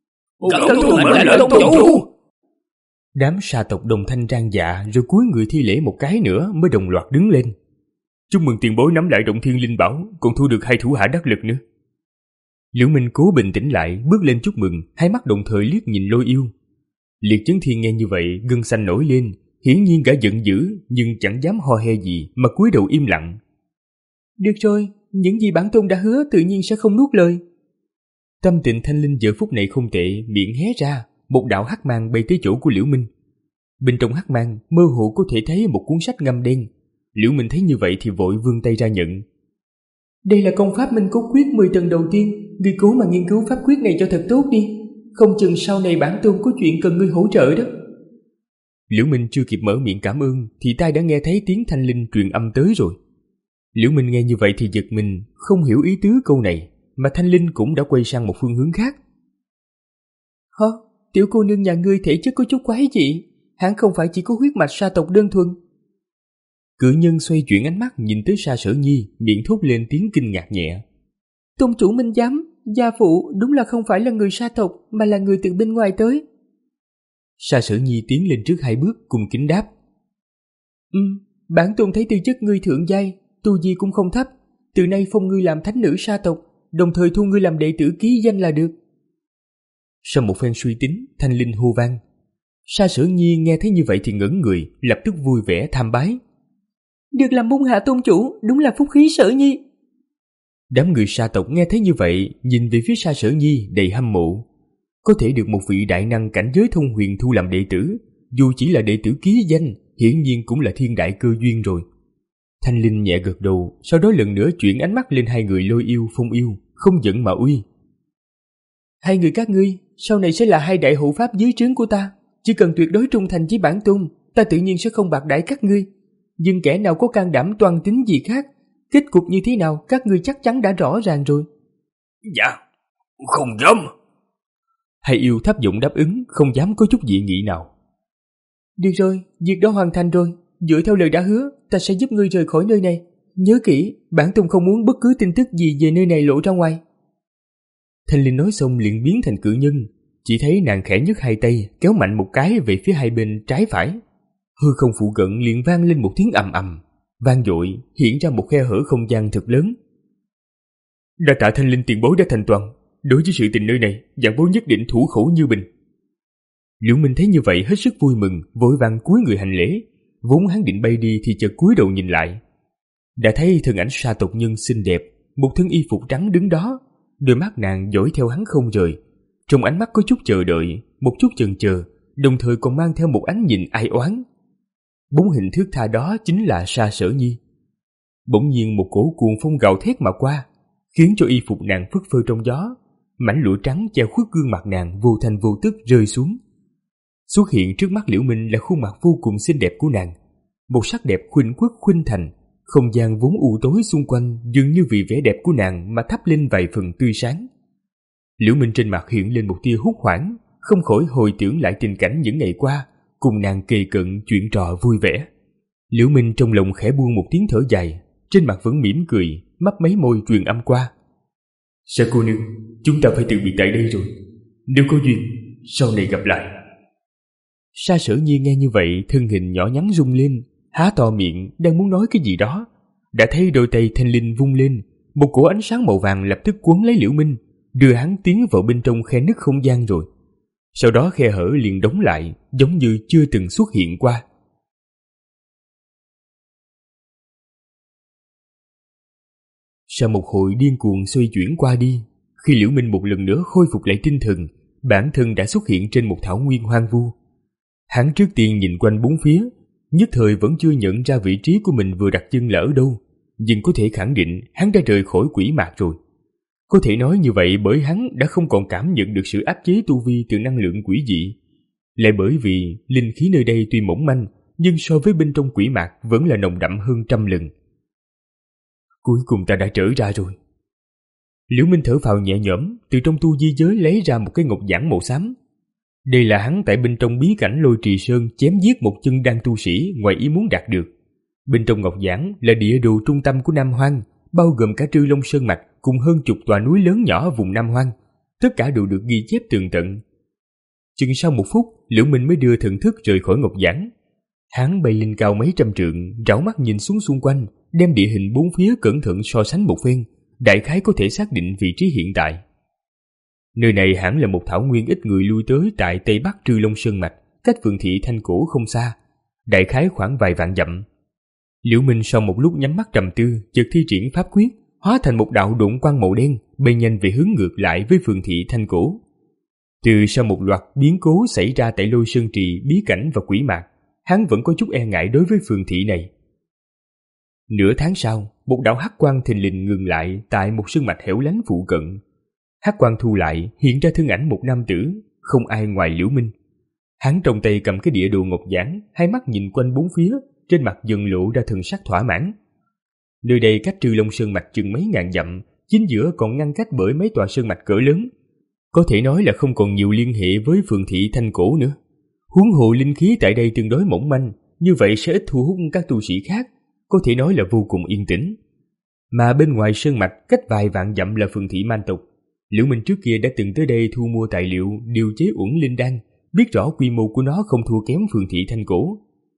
Đám sa tộc đồng thanh rang dạ rồi cúi người thi lễ một cái nữa mới đồng loạt đứng lên. Chúc mừng tiền bối nắm lại Động Thiên Linh Bảo, còn thu được hai thủ hạ đắc lực nữa. Liễu Minh cố bình tĩnh lại, bước lên chúc mừng, hai mắt đồng thời liếc nhìn Lôi yêu. Liệt Chấn Thiên nghe như vậy, gân xanh nổi lên, hiển nhiên gã giận dữ nhưng chẳng dám ho he gì mà cúi đầu im lặng. Được rồi, những gì bản tôn đã hứa tự nhiên sẽ không nuốt lời. Tâm tình Thanh Linh giờ phút này không tệ, miệng hé ra, một đạo hắc mang bay tới chỗ của Liễu Minh. Bên trong hắc mang mơ hồ có thể thấy một cuốn sách ngăm đen. Liễu Minh thấy như vậy thì vội vươn tay ra nhận. Đây là công pháp Minh Cốt Quyết mười tầng đầu tiên, ngươi cố mà nghiên cứu pháp quyết này cho thật tốt đi, không chừng sau này bản tôn có chuyện cần ngươi hỗ trợ đó. Liễu Minh chưa kịp mở miệng cảm ơn thì tai đã nghe thấy tiếng Thanh Linh truyền âm tới rồi. Liễu Minh nghe như vậy thì giật mình, không hiểu ý tứ câu này, mà Thanh Linh cũng đã quay sang một phương hướng khác. Hả? tiểu cô nương nhà ngươi thể chất có chút quái dị, hắn không phải chỉ có huyết mạch sa tộc đơn thuần. Cự nhân xoay chuyển ánh mắt nhìn tới Sa Sở Nhi, miệng thốt lên tiếng kinh ngạc nhẹ. Tôn chủ minh giám, gia phụ đúng là không phải là người sa tộc mà là người từ bên ngoài tới. Sa Sở Nhi tiến lên trước hai bước cung kính đáp. Ừ, bản tôn thấy tư chất ngươi thượng giai, tu vi cũng không thấp, từ nay phong ngươi làm thánh nữ sa tộc, đồng thời thu ngươi làm đệ tử ký danh là được. Sau một phen suy tính, Thanh Linh hô vang. Sa Sở Nhi nghe thấy như vậy thì ngẩn người, lập tức vui vẻ tham bái. Được làm môn hạ tôn chủ, đúng là phúc khí Sở Nhi. Đám người sa tộc nghe thấy như vậy, nhìn về phía Sa Sở Nhi đầy hâm mộ. Có thể được một vị đại năng cảnh giới thông huyền thu làm đệ tử, dù chỉ là đệ tử ký danh, hiển nhiên cũng là thiên đại cơ duyên rồi. Thanh Linh nhẹ gật đầu, sau đó lần nữa chuyển ánh mắt lên hai người Lôi Yêu, Phong Yêu, không giận mà uy. Hai người các ngươi, sau này sẽ là hai đại hộ pháp dưới trướng của ta, chỉ cần tuyệt đối trung thành với bản tôn, ta tự nhiên sẽ không bạc đãi các ngươi. Nhưng kẻ nào có can đảm toan tính gì khác, kết cục như thế nào các ngươi chắc chắn đã rõ ràng rồi. Dạ, không dám. Hai yêu thấp giọng đáp ứng, không dám có chút dị nghị nào. Được rồi, việc đó hoàn thành rồi, dựa theo lời đã hứa, ta sẽ giúp ngươi rời khỏi nơi này. Nhớ kỹ, bản tôn không muốn bất cứ tin tức gì về nơi này lộ ra ngoài. Thanh Linh nói xong liền biến thành cự nhân, chỉ thấy nàng khẽ nhấc hai tay, kéo mạnh một cái về phía hai bên trái phải. Hư không phụ cận liền vang lên một tiếng ầm ầm, vang dội, hiện ra một khe hở không gian thật lớn. Đa tạ Thanh Linh tiền bối đã thành toàn, đối với sự tình nơi này, vạn bối nhất định thủ khẩu như bình. Liễu Minh thấy như vậy hết sức vui mừng, vội vàng cúi người hành lễ, vốn hắn định bay đi thì chợt cúi đầu nhìn lại. Đã thấy thân ảnh sa tộc nhân xinh đẹp, một thân y phục trắng đứng đó, đôi mắt nàng dõi theo hắn không rời, trong ánh mắt có chút chờ đợi, một chút chần chờ, đồng thời còn mang theo một ánh nhìn ai oán. Bốn hình thước tha đó chính là Sa Sở Nhi. Bỗng nhiên một cổ cuồng phong gào thét mà qua, khiến cho y phục nàng phất phơ trong gió, mảnh lụa trắng che khuất gương mặt nàng vô thanh vô tức rơi xuống. Xuất hiện trước mắt Liễu Minh là khuôn mặt vô cùng xinh đẹp của nàng, một sắc đẹp khuynh quốc khuynh thành, không gian vốn u tối xung quanh dường như vì vẻ đẹp của nàng mà thắp lên vài phần tươi sáng. Liễu Minh trên mặt hiện lên một tia hốt hoảng, không khỏi hồi tưởng lại tình cảnh những ngày qua, cùng nàng kề cận chuyện trò vui vẻ. Liễu Minh trong lòng khẽ buông một tiếng thở dài, trên mặt vẫn mỉm cười, mấp mấy môi truyền âm qua. Sa cô nương, chúng ta phải từ biệt tại đây rồi. Nếu có duyên, sau này gặp lại. Sa Sở Nhi nghe như vậy, thân hình nhỏ nhắn rung lên, há to miệng đang muốn nói cái gì đó, đã thấy đôi tay Thanh Linh vung lên, một cổ ánh sáng màu vàng lập tức quấn lấy Liễu Minh, đưa hắn tiến vào bên trong khe nứt không gian rồi. Sau đó khe hở liền đóng lại, giống như chưa từng xuất hiện qua. Sau một hồi điên cuồng xoay chuyển qua đi, khi Liễu Minh một lần nữa khôi phục lại tinh thần, bản thân đã xuất hiện trên một thảo nguyên hoang vu. Hắn trước tiên nhìn quanh bốn phía, nhất thời vẫn chưa nhận ra vị trí của mình vừa đặt chân là ở đâu, nhưng có thể khẳng định hắn đã rời khỏi quỷ mạc rồi. Có thể nói như vậy bởi hắn đã không còn cảm nhận được sự áp chế tu vi từ năng lượng quỷ dị. Lại bởi vì linh khí nơi đây tuy mỏng manh, nhưng so với bên trong quỷ mạc vẫn là nồng đậm hơn trăm lần. Cuối cùng ta đã trở ra rồi. Liễu Minh thở phào nhẹ nhõm, từ trong tu di giới lấy ra một cái ngọc giản màu xám. Đây là hắn tại bên trong bí cảnh Lôi Trì Sơn chém giết một chân đan tu sĩ ngoài ý muốn đạt được. Bên trong ngọc giản là địa đồ trung tâm của Nam Hoang, bao gồm cả Trư Long Sơn mạch cùng hơn chục tòa núi lớn nhỏ vùng Nam Hoang, tất cả đều được ghi chép tường tận. Chừng sau một phút, Liễu Minh mới đưa thần thức rời khỏi ngọc giản. Hắn bay lên cao mấy trăm trượng, rảo mắt nhìn xuống xung quanh, đem địa hình bốn phía cẩn thận so sánh một phen, đại khái có thể xác định vị trí hiện tại. Nơi này hẳn là một thảo nguyên ít người lui tới tại tây bắc Trư Long Sơn mạch, cách Phượng thị Thanh Cổ không xa, đại khái khoảng vài vạn dặm. Liễu Minh sau một lúc nhắm mắt trầm tư, chợt thi triển pháp quyết, hóa thành một đạo độn quang màu đen, bay nhanh về hướng ngược lại với Phượng thị Thanh Cổ. Từ sau một loạt biến cố xảy ra tại Lôi Sơn Trì, bí cảnh và quỷ mạc, hắn vẫn có chút e ngại đối với Phượng thị này. Nửa tháng sau, một đạo hắc quang thình lình ngừng lại tại một sơn mạch hẻo lánh phụ cận. Hắc quang thu lại, hiện ra thân ảnh một nam tử, không ai ngoài Liễu Minh. Hắn trong tay cầm cái địa đồ ngọc giản, hai mắt nhìn quanh bốn phía, trên mặt dần lộ ra thần sắc thỏa mãn. Nơi đây cách Trư Long Sơn mạch chừng mấy ngàn dặm, chính giữa còn ngăn cách bởi mấy tòa sơn mạch cỡ lớn. có thể nói là không còn nhiều liên hệ với phường thị Thanh Cổ nữa. Huống hồ linh khí tại đây tương đối mỏng manh, như vậy sẽ ít thu hút các tu sĩ khác, có thể nói là vô cùng yên tĩnh. Mà bên ngoài sơn mạch cách vài vạn dặm là phường thị Man tộc. Liễu Minh trước kia đã từng tới đây thu mua tài liệu điều chế uẩn linh đan, biết rõ quy mô của nó không thua kém phường thị Thanh Cổ.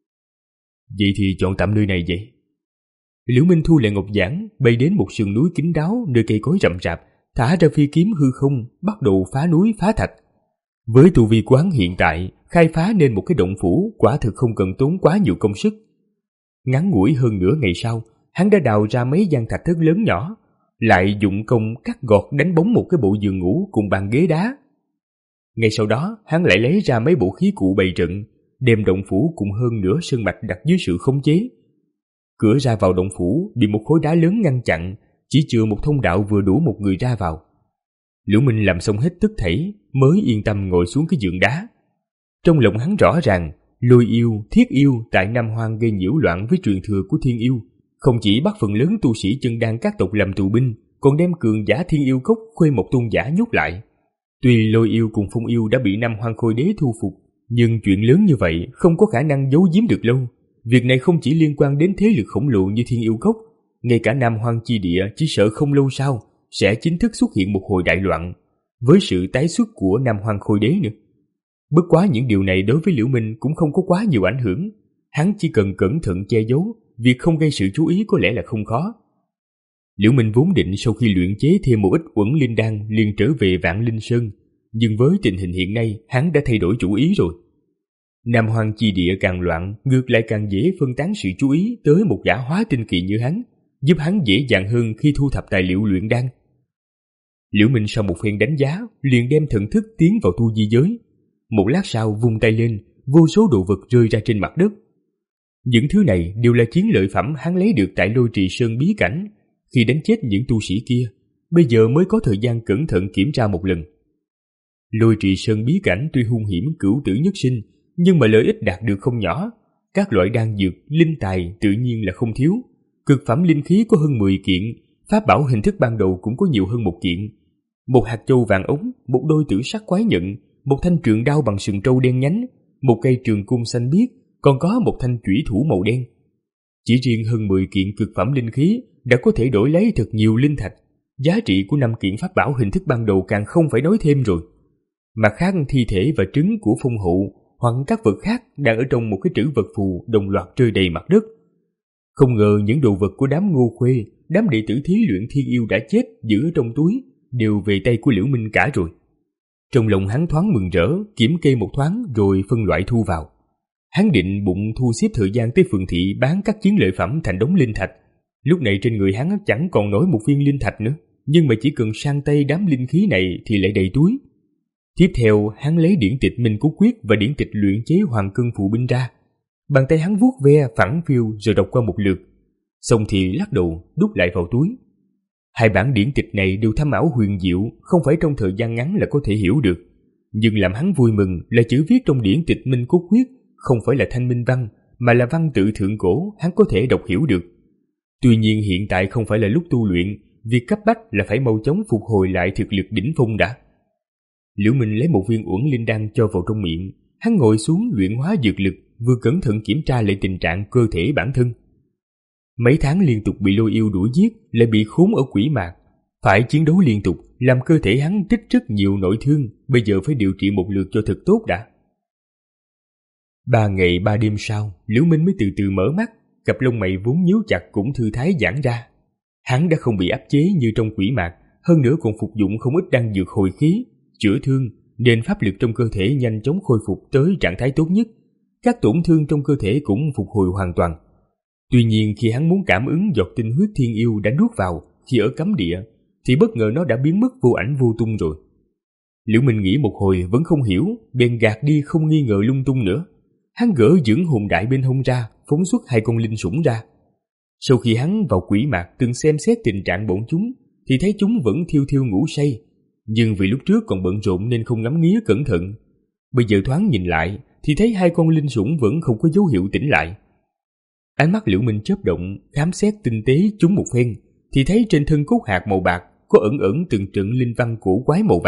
Vậy thì chọn tạm nơi này vậy. Liễu Minh thu lại ngọc giản, bay đến một sườn núi kín đáo nơi cây cối rậm rạp, thả ra phi kiếm hư không, bắt đầu phá núi phá thạch. Với tu vi của hắn hiện tại, khai phá nên một cái động phủ quả thực không cần tốn quá nhiều công sức. Ngắn ngủi hơn nửa ngày sau, hắn đã đào ra mấy gian thạch thất lớn nhỏ, lại dụng công cắt gọt đánh bóng một cái bộ giường ngủ cùng bàn ghế đá. Ngay sau đó, hắn lại lấy ra mấy bộ khí cụ bày trận, đem động phủ cùng hơn nửa sơn mạch đặt dưới sự khống chế. Cửa ra vào động phủ bị một khối đá lớn ngăn chặn, chỉ chừa một thông đạo vừa đủ một người ra vào. Liễu Minh làm xong hết tất thảy mới yên tâm ngồi xuống cái giường đá. Trong lòng hắn rõ ràng, Lôi yêu, Thiết yêu tại Nam Hoang gây nhiễu loạn với truyền thừa của Thiên yêu, không chỉ bắt phần lớn tu sĩ chân đan các tộc làm tù binh, còn đem cường giả Thiên yêu cốc Khuê Mộc tôn giả nhốt lại. Tuy Lôi yêu cùng Phong yêu đã bị Nam Hoang Khôi đế thu phục, nhưng chuyện lớn như vậy không có khả năng giấu giếm được lâu. Việc này không chỉ liên quan đến thế lực khổng lồ như Thiên yêu cốc, ngay cả Nam Hoang chi địa chỉ sợ không lâu sau sẽ chính thức xuất hiện một hồi đại loạn, với sự tái xuất của Nam Hoang Khôi đế nữa. Bất quá những điều này đối với Liễu Minh cũng không có quá nhiều ảnh hưởng, hắn chỉ cần cẩn thận che giấu, việc không gây sự chú ý có lẽ là không khó. Liễu Minh vốn định sau khi luyện chế thêm một ít uẩn linh đan liền trở về Vạn Linh Sơn, nhưng với tình hình hiện nay hắn đã thay đổi chủ ý rồi. Nam Hoang chi địa càng loạn, ngược lại càng dễ phân tán sự chú ý tới một gã hóa tinh kỳ như hắn, giúp hắn dễ dàng hơn khi thu thập tài liệu luyện đan. Liễu Minh sau một phen đánh giá, liền đem thần thức tiến vào tu di giới. Một lát sau vung tay lên, vô số đồ vật rơi ra trên mặt đất. Những thứ này đều là chiến lợi phẩm hắn lấy được tại Lôi Trì Sơn bí cảnh, khi đánh chết những tu sĩ kia, bây giờ mới có thời gian cẩn thận kiểm tra một lần. Lôi Trì Sơn bí cảnh tuy hung hiểm cửu tử nhất sinh, nhưng mà lợi ích đạt được không nhỏ. Các loại đan dược, linh tài tự nhiên là không thiếu. Cực phẩm linh khí có hơn mười kiện, pháp bảo hình thức ban đầu cũng có nhiều hơn một kiện. Một hạt châu vàng ống, một đôi tử sắc quái nhận, một thanh trường đao bằng sừng trâu đen nhánh, một cây trường cung xanh biếc, còn có một thanh chủy thủ màu đen. Chỉ riêng hơn mười kiện cực phẩm linh khí đã có thể đổi lấy thật nhiều linh thạch. Giá trị của năm kiện pháp bảo hình thức ban đầu càng không phải nói thêm rồi. Mặt khác, thi thể và trứng của phong hụ hoặc các vật khác đang ở trong một cái trữ vật phù đồng loạt rơi đầy mặt đất. Không ngờ những đồ vật của đám Ngô Khuê, đám đệ tử thí luyện Thiên yêu đã chết giữ ở trong túi đều về tay của Liễu Minh cả rồi. Trong lòng hắn thoáng mừng rỡ, kiểm kê một thoáng rồi phân loại thu vào. Hắn định bụng thu xếp thời gian tới phường thị bán các chiến lợi phẩm thành đống linh thạch. Lúc này trên người hắn chẳng còn nổi một viên linh thạch nữa, nhưng mà chỉ cần sang tay đám linh khí này thì lại đầy túi. Tiếp theo hắn lấy điển tịch Minh Cốt Quyết và điển tịch luyện chế Hoàng Cân Phụ Binh ra. Bàn tay hắn vuốt ve phẳng phiu rồi đọc qua một lượt, xong thì lắc đầu đút lại vào túi. Hai bản điển tịch này đều thâm ảo huyền diệu, không phải trong thời gian ngắn là có thể hiểu được. Nhưng làm hắn vui mừng là chữ viết trong điển tịch Minh Cốt Quyết không phải là thanh minh văn, mà là văn tự thượng cổ, hắn có thể đọc hiểu được. Tuy nhiên hiện tại không phải là lúc tu luyện, việc cấp bách là phải mau chóng phục hồi lại thực lực đỉnh phong đã. Liễu Minh lấy một viên uẩn linh đan cho vào trong miệng, hắn ngồi xuống luyện hóa dược lực, vừa cẩn thận kiểm tra lại tình trạng cơ thể bản thân. Mấy tháng liên tục bị Lôi yêu đuổi giết, lại bị khốn ở quỷ mạc, phải chiến đấu liên tục, làm cơ thể hắn tích rất nhiều nội thương, bây giờ phải điều trị một lượt cho thật tốt đã. Ba ngày ba đêm sau, Liễu Minh mới từ từ mở mắt, cặp lông mày vốn nhíu chặt cũng thư thái giãn ra. Hắn đã không bị áp chế như trong quỷ mạc, hơn nữa còn phục dụng không ít đan dược hồi khí, chữa thương, nên pháp lực trong cơ thể nhanh chóng khôi phục tới trạng thái tốt nhất. Các tổn thương trong cơ thể cũng phục hồi hoàn toàn. Tuy nhiên khi hắn muốn cảm ứng giọt tinh huyết thiên yêu đã nuốt vào khi ở cấm địa, thì bất ngờ nó đã biến mất vô ảnh vô tung rồi. Liễu Minh nghĩ một hồi vẫn không hiểu, bèn gạt đi không nghi ngờ lung tung nữa. Hắn gỡ dưỡng hồn đại bên hông ra, phóng xuất hai con linh sủng ra. Sau khi hắn vào quỷ mạc từng xem xét tình trạng bọn chúng, thì thấy chúng vẫn thiêu thiêu ngủ say, nhưng vì lúc trước còn bận rộn nên không ngắm nghía cẩn thận. Bây giờ thoáng nhìn lại thì thấy hai con linh sủng vẫn không có dấu hiệu tỉnh lại. Ánh mắt Liễu Minh chớp động, khám xét tinh tế chúng một phen, thì thấy trên thân cốt hạt màu bạc có ẩn ẩn từng trận linh văn cổ quái màu vàng,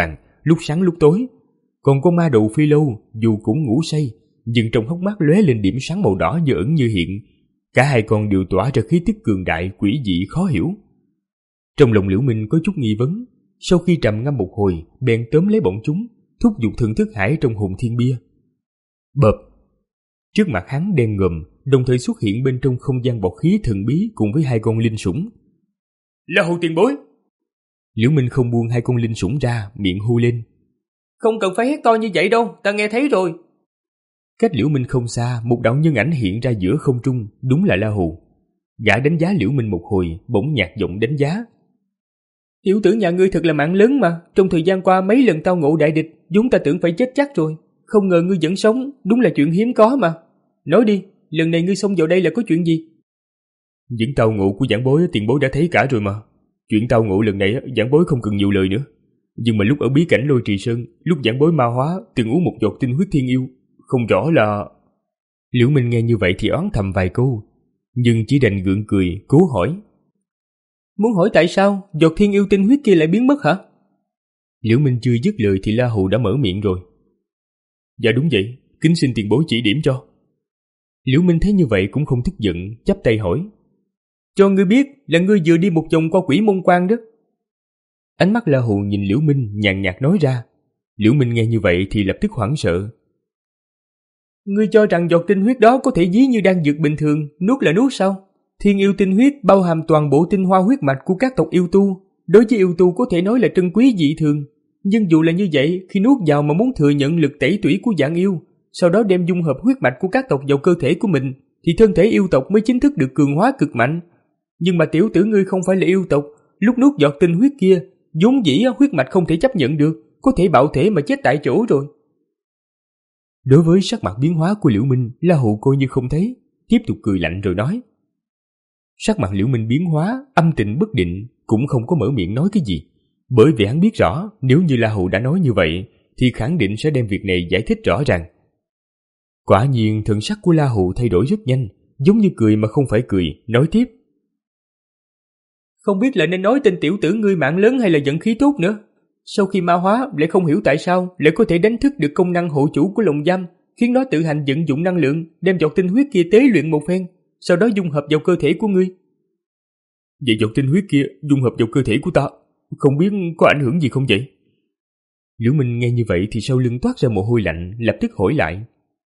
lúc sáng lúc tối. Còn con ma đầu phi lâu dù cũng ngủ say, nhưng trong hốc mắt lóe lên điểm sáng màu đỏ như ẩn như hiện. Cả hai con đều tỏa ra khí tức cường đại quỷ dị khó hiểu. Trong lòng Liễu Minh có chút nghi vấn, sau khi trầm ngâm một hồi, bèn tóm lấy bọn chúng, thúc giục thần thức hải trong hồn thiên bia. Bợp! Trước mặt hắn đen ngòm, đồng thời xuất hiện bên trong không gian bọt khí thần bí cùng với hai con linh sủng. La Hầu tiền bối! Liễu Minh không buông hai con linh sủng ra, miệng hô lên. Không cần phải hét to như vậy đâu, ta nghe thấy rồi. Cách Liễu Minh không xa, một đạo nhân ảnh hiện ra giữa không trung, đúng là La Hầu. Gã đánh giá Liễu Minh một hồi, bỗng nhạt giọng đánh giá. Tiểu tử nhà ngươi thật là mạng lớn mà, trong thời gian qua mấy lần tao ngộ đại địch, vốn ta tưởng phải chết chắc rồi. Không ngờ ngươi vẫn sống, đúng là chuyện hiếm có mà. Nói đi, lần này ngươi xông vào đây là có chuyện gì? Những tao ngộ của giảng bối tiền bối đã thấy cả rồi mà. Chuyện tao ngộ lần này giảng bối không cần nhiều lời nữa. Nhưng mà lúc ở bí cảnh Lôi Trì Sơn, lúc giảng bối ma hóa từng uống một giọt tinh huyết thiên yêu, không rõ là... Liễu Minh nghe như vậy thì oán thầm vài câu, nhưng chỉ đành gượng cười, cố hỏi. Muốn hỏi tại sao giọt thiên yêu tinh huyết kia lại biến mất hả? Liễu Minh chưa dứt lời thì La Hầu đã mở miệng rồi. Dạ đúng vậy, kính xin tiền bối chỉ điểm cho. Liễu Minh thấy như vậy cũng không tức giận, chắp tay hỏi. Cho ngươi biết là ngươi vừa đi một vòng qua quỷ môn quan đó. Ánh mắt La Hầu nhìn Liễu Minh nhàn nhạt nói ra. Liễu Minh nghe như vậy thì lập tức hoảng sợ. Ngươi cho rằng giọt tinh huyết đó có thể ví như đang dược bình thường, nuốt là nuốt sao? Thiên yêu tinh huyết bao hàm toàn bộ tinh hoa huyết mạch của các tộc yêu tu, đối với yêu tu có thể nói là trân quý dị thường. Nhưng dù là như vậy, khi nuốt vào mà muốn thừa nhận lực tẩy tủy của dạng yêu, sau đó đem dung hợp huyết mạch của các tộc vào cơ thể của mình, thì thân thể yêu tộc mới chính thức được cường hóa cực mạnh. Nhưng mà tiểu tử ngươi không phải là yêu tộc, lúc nuốt giọt tinh huyết kia, vốn dĩ huyết mạch không thể chấp nhận được, có thể bạo thể mà chết tại chỗ rồi. Đối với sắc mặt biến hóa của Liễu Minh, La Hầu coi như không thấy, tiếp tục cười lạnh rồi nói. Sắc mặt Liễu Minh biến hóa, âm tình bất định, cũng không có mở miệng nói cái gì, bởi vì hắn biết rõ nếu như La Hầu đã nói như vậy thì khẳng định sẽ đem việc này giải thích rõ ràng. Quả nhiên thần sắc của La Hầu thay đổi rất nhanh, giống như cười mà không phải cười, nói tiếp. Không biết là nên nói tên tiểu tử ngươi mạng lớn hay là vận khí tốt nữa. Sau khi ma hóa lại không hiểu tại sao lại có thể đánh thức được công năng hộ chủ của lồng giam, khiến nó tự hành vận dụng năng lượng, đem giọt tinh huyết kia tế luyện một phen, sau đó dung hợp vào cơ thể của ngươi. Vậy giọt tinh huyết kia dung hợp vào cơ thể của ta, không biết có ảnh hưởng gì không vậy? Liễu Minh nghe như vậy thì sau lưng toát ra mồ hôi lạnh, lập tức hỏi lại.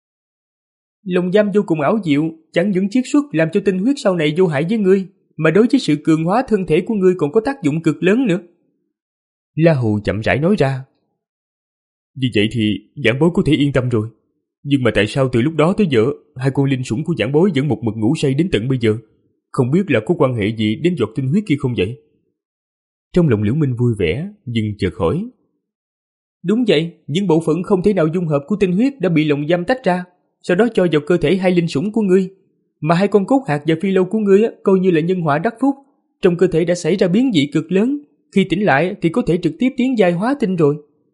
Lồng giam vô cùng ảo diệu, chẳng những chiết xuất làm cho tinh huyết sau này vô hại với ngươi, mà đối với sự cường hóa thân thể của ngươi còn có tác dụng cực lớn nữa. La Hầu chậm rãi nói ra. Vì vậy thì giảng bối có thể yên tâm rồi. Nhưng mà tại sao từ lúc đó tới giờ hai con linh sủng của giảng bối vẫn một mực ngủ say đến tận bây giờ? Không biết là có quan hệ gì đến giọt tinh huyết kia không vậy? Trong lòng Liễu Minh vui vẻ, nhưng chợt hỏi. Đúng vậy, những bộ phận không thể nào dung hợp của tinh huyết đã bị lồng giam tách ra, sau đó cho vào cơ thể hai linh sủng của ngươi. Mà hai con cốt hạt và phi lâu của ngươi á, coi như là nhân họa đắc phúc, trong cơ thể đã xảy ra biến dị cực lớn, khi tỉnh lại thì có thể trực tiếp tiến giai hóa tinh rồi.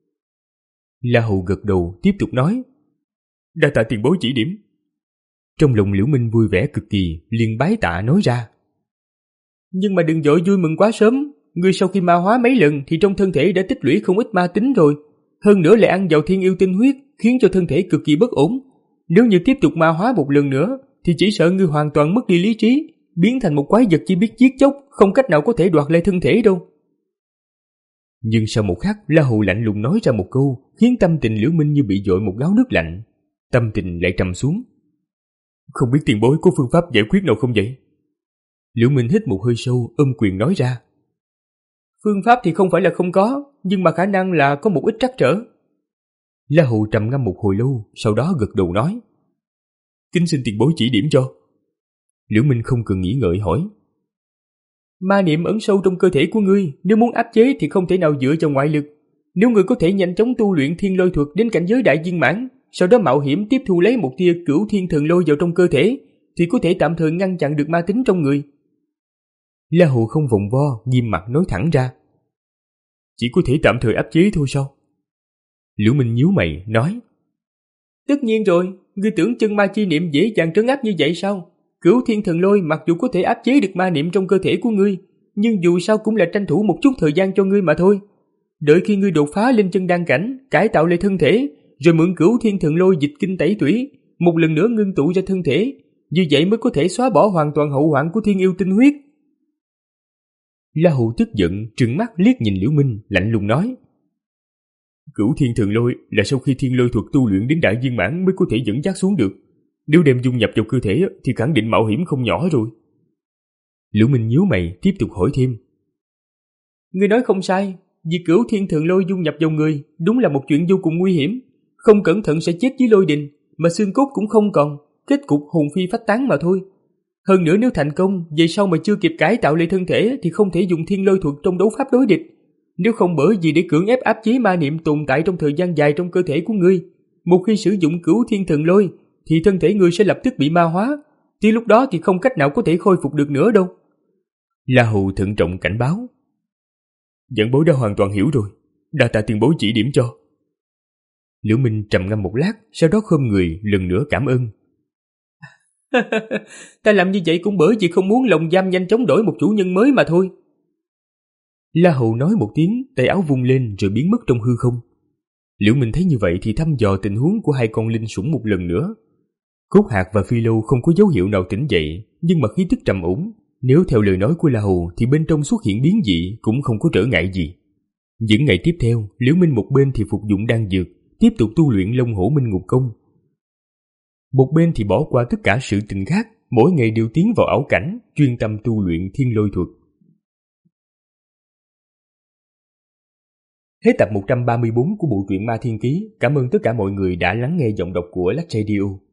La Hầu gật đầu tiếp tục nói. Đa tạ tiền bối chỉ điểm. Trong lòng Liễu Minh vui vẻ cực kỳ, liền bái tạ nói ra. Nhưng mà đừng vội vui mừng quá sớm, ngươi sau khi ma hóa mấy lần thì trong thân thể đã tích lũy không ít ma tính rồi, hơn nữa lại ăn vào thiên yêu tinh huyết, khiến cho thân thể cực kỳ bất ổn. Nếu như tiếp tục ma hóa một lần nữa thì chỉ sợ ngươi hoàn toàn mất đi lý trí, biến thành một quái vật chỉ biết giết chóc, không cách nào có thể đoạt lại thân thể đâu. Nhưng sau một khắc, La Hầu lạnh lùng nói ra một câu, khiến tâm tình Liễu Minh như bị dội một gáo nước lạnh. Tâm tình lại trầm xuống. Không biết tiền bối có phương pháp giải quyết nào không vậy? Liễu Minh hít một hơi sâu, ôm quyền nói ra. Phương pháp thì không phải là không có, nhưng mà khả năng là có một ít trắc trở. La Hầu trầm ngâm một hồi lâu, sau đó gật đầu nói. Kính xin tiền bối chỉ điểm cho. Liễu Minh không cần nghĩ ngợi hỏi. Ma niệm ẩn sâu trong cơ thể của ngươi, nếu muốn áp chế thì không thể nào dựa vào ngoại lực. Nếu ngươi có thể nhanh chóng tu luyện thiên lôi thuật đến cảnh giới đại viên mãn, sau đó mạo hiểm tiếp thu lấy một tia cửu thiên thần lôi vào trong cơ thể, thì có thể tạm thời ngăn chặn được ma tính trong người. La Hầu không vòng vo, nghiêm mặt nói thẳng ra. Chỉ có thể tạm thời áp chế thôi sao? Liễu Minh nhíu mày, nói. Tất nhiên rồi, ngươi tưởng chân ma chi niệm dễ dàng trấn áp như vậy sao? Cửu thiên thần lôi mặc dù có thể áp chế được ma niệm trong cơ thể của ngươi, nhưng dù sao cũng là tranh thủ một chút thời gian cho ngươi mà thôi. Đợi khi ngươi đột phá lên chân đan cảnh, cải tạo lại thân thể, rồi mượn Cửu Thiên Thần Lôi dịch kinh tẩy tủy, một lần nữa ngưng tụ ra thân thể, như vậy mới có thể xóa bỏ hoàn toàn hậu hoạn của thiên yêu tinh huyết. La Hầu tức giận, trừng mắt liếc nhìn Liễu Minh, lạnh lùng nói: Cửu Thiên Thần Lôi là sau khi thiên lôi thuật tu luyện đến đại viên mãn mới có thể dẫn dắt xuống được. Nếu đem dung nhập vào cơ thể thì khẳng định mạo hiểm không nhỏ rồi. Liễu Minh nhíu mày, tiếp tục hỏi thêm: Ngươi nói không sai, vì Cửu Thiên Thần Lôi dung nhập vào người đúng là một chuyện vô cùng nguy hiểm, không cẩn thận sẽ chết dưới lôi đình, mà xương cốt cũng không còn, kết cục hồn phi phách tán mà thôi. Hơn nữa nếu thành công, về sau mà chưa kịp cải tạo lại thân thể thì không thể dùng thiên lôi thuật trong đấu pháp đối địch. Nếu không bởi vì để cưỡng ép áp chế ma niệm tồn tại trong thời gian dài trong cơ thể của ngươi, một khi sử dụng Cửu Thiên Thần Lôi thì thân thể ngươi sẽ lập tức bị ma hóa, thì lúc đó thì không cách nào có thể khôi phục được nữa đâu. La Hầu thận trọng cảnh báo: Dẫn bối đã hoàn toàn hiểu rồi, đa tạ tiền bối chỉ điểm cho. Liễu Minh trầm ngâm một lát, sau đó khom người lần nữa cảm ơn. Ta làm như vậy cũng bởi vì không muốn lồng giam nhanh chóng đổi một chủ nhân mới mà thôi. La Hầu nói một tiếng, tay áo vung lên rồi biến mất trong hư không. Liễu Minh thấy như vậy thì thăm dò tình huống của hai con linh sủng một lần nữa. Cốt Hạc và Phi Lâu không có dấu hiệu nào tỉnh dậy, nhưng mà khí tức trầm ổn. Nếu theo lời nói của La Hầu thì bên trong xuất hiện biến dị cũng không có trở ngại gì. Những ngày tiếp theo, Liễu Minh một bên thì phục dụng đan dược, tiếp tục tu luyện Long Hổ Minh Ngục Công. Một bên thì bỏ qua tất cả sự tình khác, mỗi ngày đều tiến vào ảo cảnh, chuyên tâm tu luyện thiên lôi thuật. Hết tập một trăm ba mươi bốn của bộ truyện Ma Thiên Ký. Cảm ơn tất cả mọi người đã lắng nghe giọng đọc của Lách Radio.